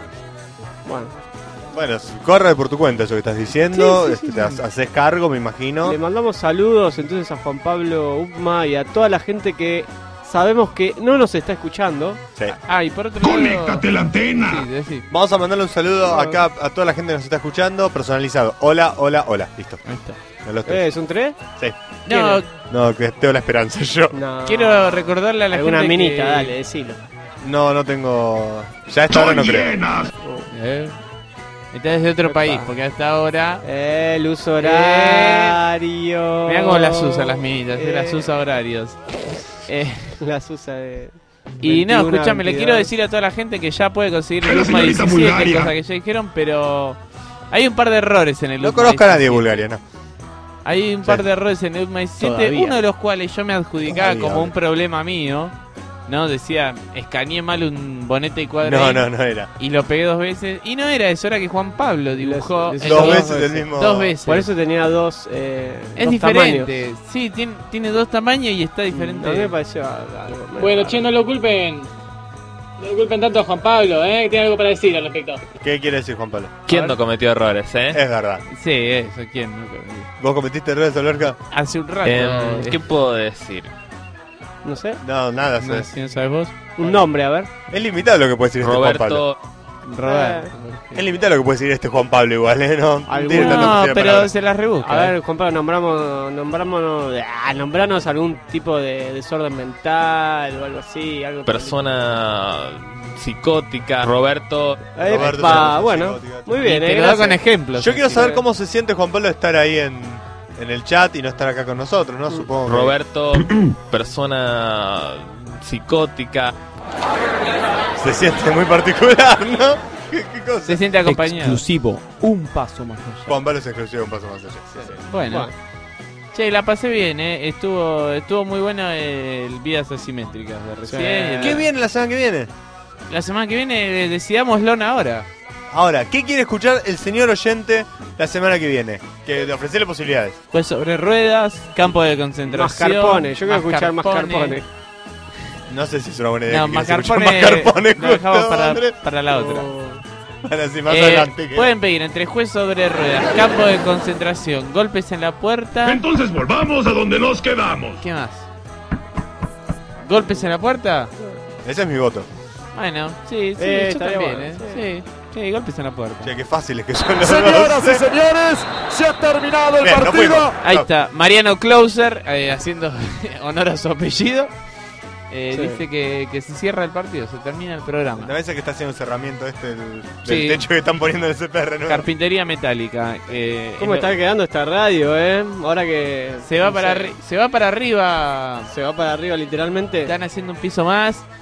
Bueno. Bueno, corre por tu cuenta eso que estás diciendo. Sí, sí, sí, este, te sí. ha- haces cargo, me imagino. Le mandamos saludos entonces a Juan Pablo Upma y a toda la gente que sabemos que no nos está escuchando. Sí. Ah, y por otro lado, ¡Conéctate la antena! sí, decí. Vamos a mandarle un saludo acá a toda la gente que nos está escuchando, personalizado. Hola, hola, hola. Listo. Ahí está. A los Eh, tres. ¿Son tres? Sí. No, No, que tengo la esperanza yo. No. quiero recordarle a la Alguna gente minita, que... dale, decilo. No, no tengo. Ya esta hora no ¡Son creo. llenas! Eh, está desde otro Epa. país, porque hasta ahora... Eh, el uso horario. Mirá cómo las usa las minitas, eh, Eh, las usa horarios. Eh, Las usa de. y no, veintiuno, escúchame, le veintidós. quiero decir a toda la gente que ya puede conseguir Es el la UPMA señorita diecisiete, Bulgaria. cosa que ya dijeron, pero hay un par de errores en el No UPMA conozco a nadie de diecisiete. Bulgaria, no. Hay un par Sí. de errores en el UPMA diecisiete, Todavía. uno de los cuales yo me adjudicaba Todavía, como un ahora. problema mío, ¿no? Decía, escaneé mal un bonete y cuadro No, no, no era. y lo pegué dos veces, y no era eso, era que Juan Pablo dibujó Les- el- Dos dos veces el veces. mismo. dos veces. Por eso tenía dos. Eh, es dos diferente, tamaños. sí, tiene, tiene dos tamaños y está diferente. A mí me pareció algo. Bueno, che, no lo culpen. No lo culpen tanto a Juan Pablo, ¿eh? Que tiene algo para decir al respecto. ¿Qué quiere decir Juan Pablo? ¿Quién no cometió errores, eh? Es verdad. Sí, eso, ¿quién? No? ¿Vos cometiste errores, Alberca? Hace un rato. Em, eh, ¿Qué puedo decir? No sé. No, nada. no, es- si no sabes vos. Un nombre, a ver. Es limitado lo que puede decir este Juan Pablo. Roberto, Roberto. Es limitado lo que puede decir este Juan Pablo igual, ¿eh? No, no Algún- tiene tanta No, facilidad de pero palabras. se las rebusca. A ver, Juan Pablo, nombramos, nombramos, ah, nombranos algún tipo de desorden mental o algo así. Algo persona psicótica. Roberto, Ahí Roberto va, es bueno, psicótica. muy Y bien. te eh, lo da gracias. con ejemplos. Yo quiero así saber que- cómo se siente Juan Pablo de estar ahí en, en el chat y no estar acá con nosotros, ¿no? Supongo. que- Roberto, persona psicótica. Se siente muy particular, ¿no? ¿Qué, qué cosa? Se siente acompañado. Exclusivo, un paso más allá. Juan Pablo es exclusivo, un paso más allá. Bueno. Bueno. Che, la pasé bien, ¿eh? Estuvo, estuvo muy bueno el Vidas Asimétricas de recién. Sí. El- ¿Qué viene la semana que viene? La semana que viene eh, decidámoslo ahora. Ahora, ¿qué quiere escuchar el señor oyente la semana que viene? Que le ofrecerle posibilidades. Pues sobre ruedas, campo de concentración. Mascarpone, yo quiero escuchar mascarpone. No sé si es una buena idea. No, que quieras escuchar mascarpone, mascarpone, lo dejamos justo, para, Andrés. para la otra. Bueno, sí, más Eh, adelante. que- pueden pedir entre juez sobre ruedas, campo de concentración, golpes en la puerta. Entonces volvamos a donde nos quedamos. ¿Qué más? ¿Golpes en la puerta? Ese es mi voto. Bueno, sí, sí, Eh, yo estaría también, bueno, ¿eh? Sí, sí, golpes en la puerta. Che, qué fácil es que son los Señoras dos. y señores, se ha terminado el Bien, nos partido. fuimos. Ahí No. está, Mariano Closer, eh, haciendo honor a su apellido. Eh, Sí. Dice que, que se cierra el partido, se termina el programa. ¿No ves que está haciendo un cerramiento este del, del Sí. techo que están poniendo en el C P R, no? Carpintería metálica. eh, ¿Cómo en lo- está quedando esta radio, eh? Ahora que. Se va, no para sé, arri- se va para arriba. Se va para arriba, literalmente. Están haciendo un piso más.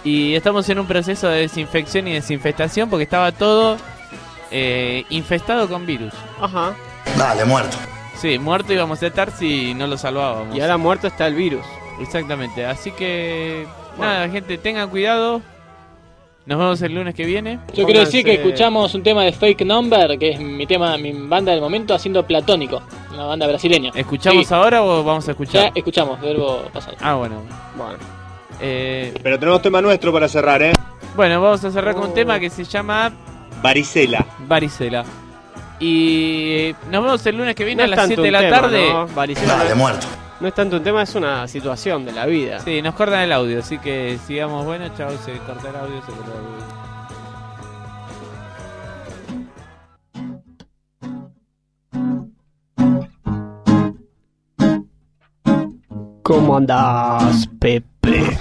Y estamos en un proceso de desinfección y desinfestación porque estaba todo eh, infestado con virus. Ajá. Dale, muerto. Sí, muerto íbamos a estar si no lo salvábamos. Y ahora muerto está el virus. Exactamente, así que... Bueno. Nada, gente, tengan cuidado. Nos vemos el lunes que viene. Yo quiero decir que escuchamos un tema de Fake Number, que es mi tema, mi banda del momento, haciendo Platónico, una banda brasileña. ¿Escuchamos sí. ahora o vamos a escuchar? Ya escuchamos, verbo pasado. Ah, bueno. Bueno. Eh... Pero tenemos tema nuestro para cerrar, ¿eh? Bueno, vamos a cerrar oh. con un tema que se llama... Varicela. Varicela. Y nos vemos el lunes que viene no a las siete de la tema, tarde. ¿no? Varicela. Dale, muerto. No es tanto un tema, es una situación de la vida. Sí, nos cortan el audio, así que sigamos. Bueno, chao, se corta el audio, se corta el audio. ¿Cómo andás, Pepe?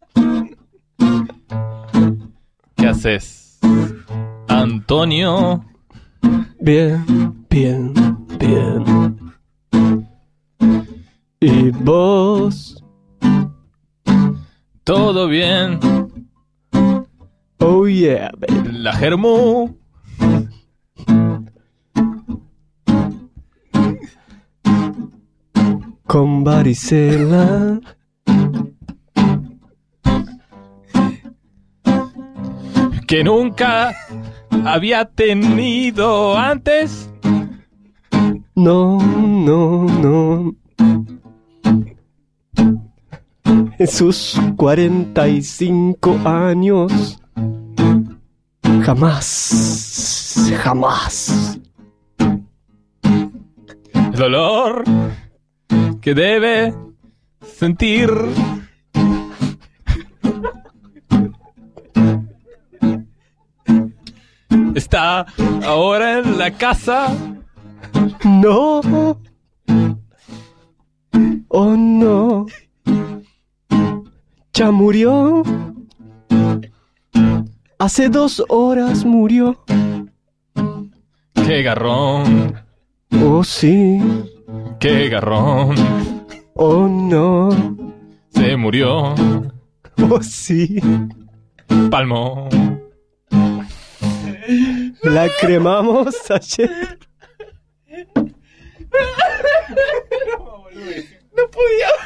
¿Qué haces, Antonio? Bien, bien, bien. ¿Y vos? Todo bien. Oh yeah, baby. La Germú. Con varicela. Que nunca había tenido antes. No, no, no. En sus cuarenta y cinco años, jamás, jamás. El dolor que debe sentir está ahora en la casa. No. Oh no. Ya murió. Hace dos horas murió. Qué garrón. Oh sí. Qué garrón. Oh no. Se murió. Oh sí. Palmo. La cremamos ayer. No podía.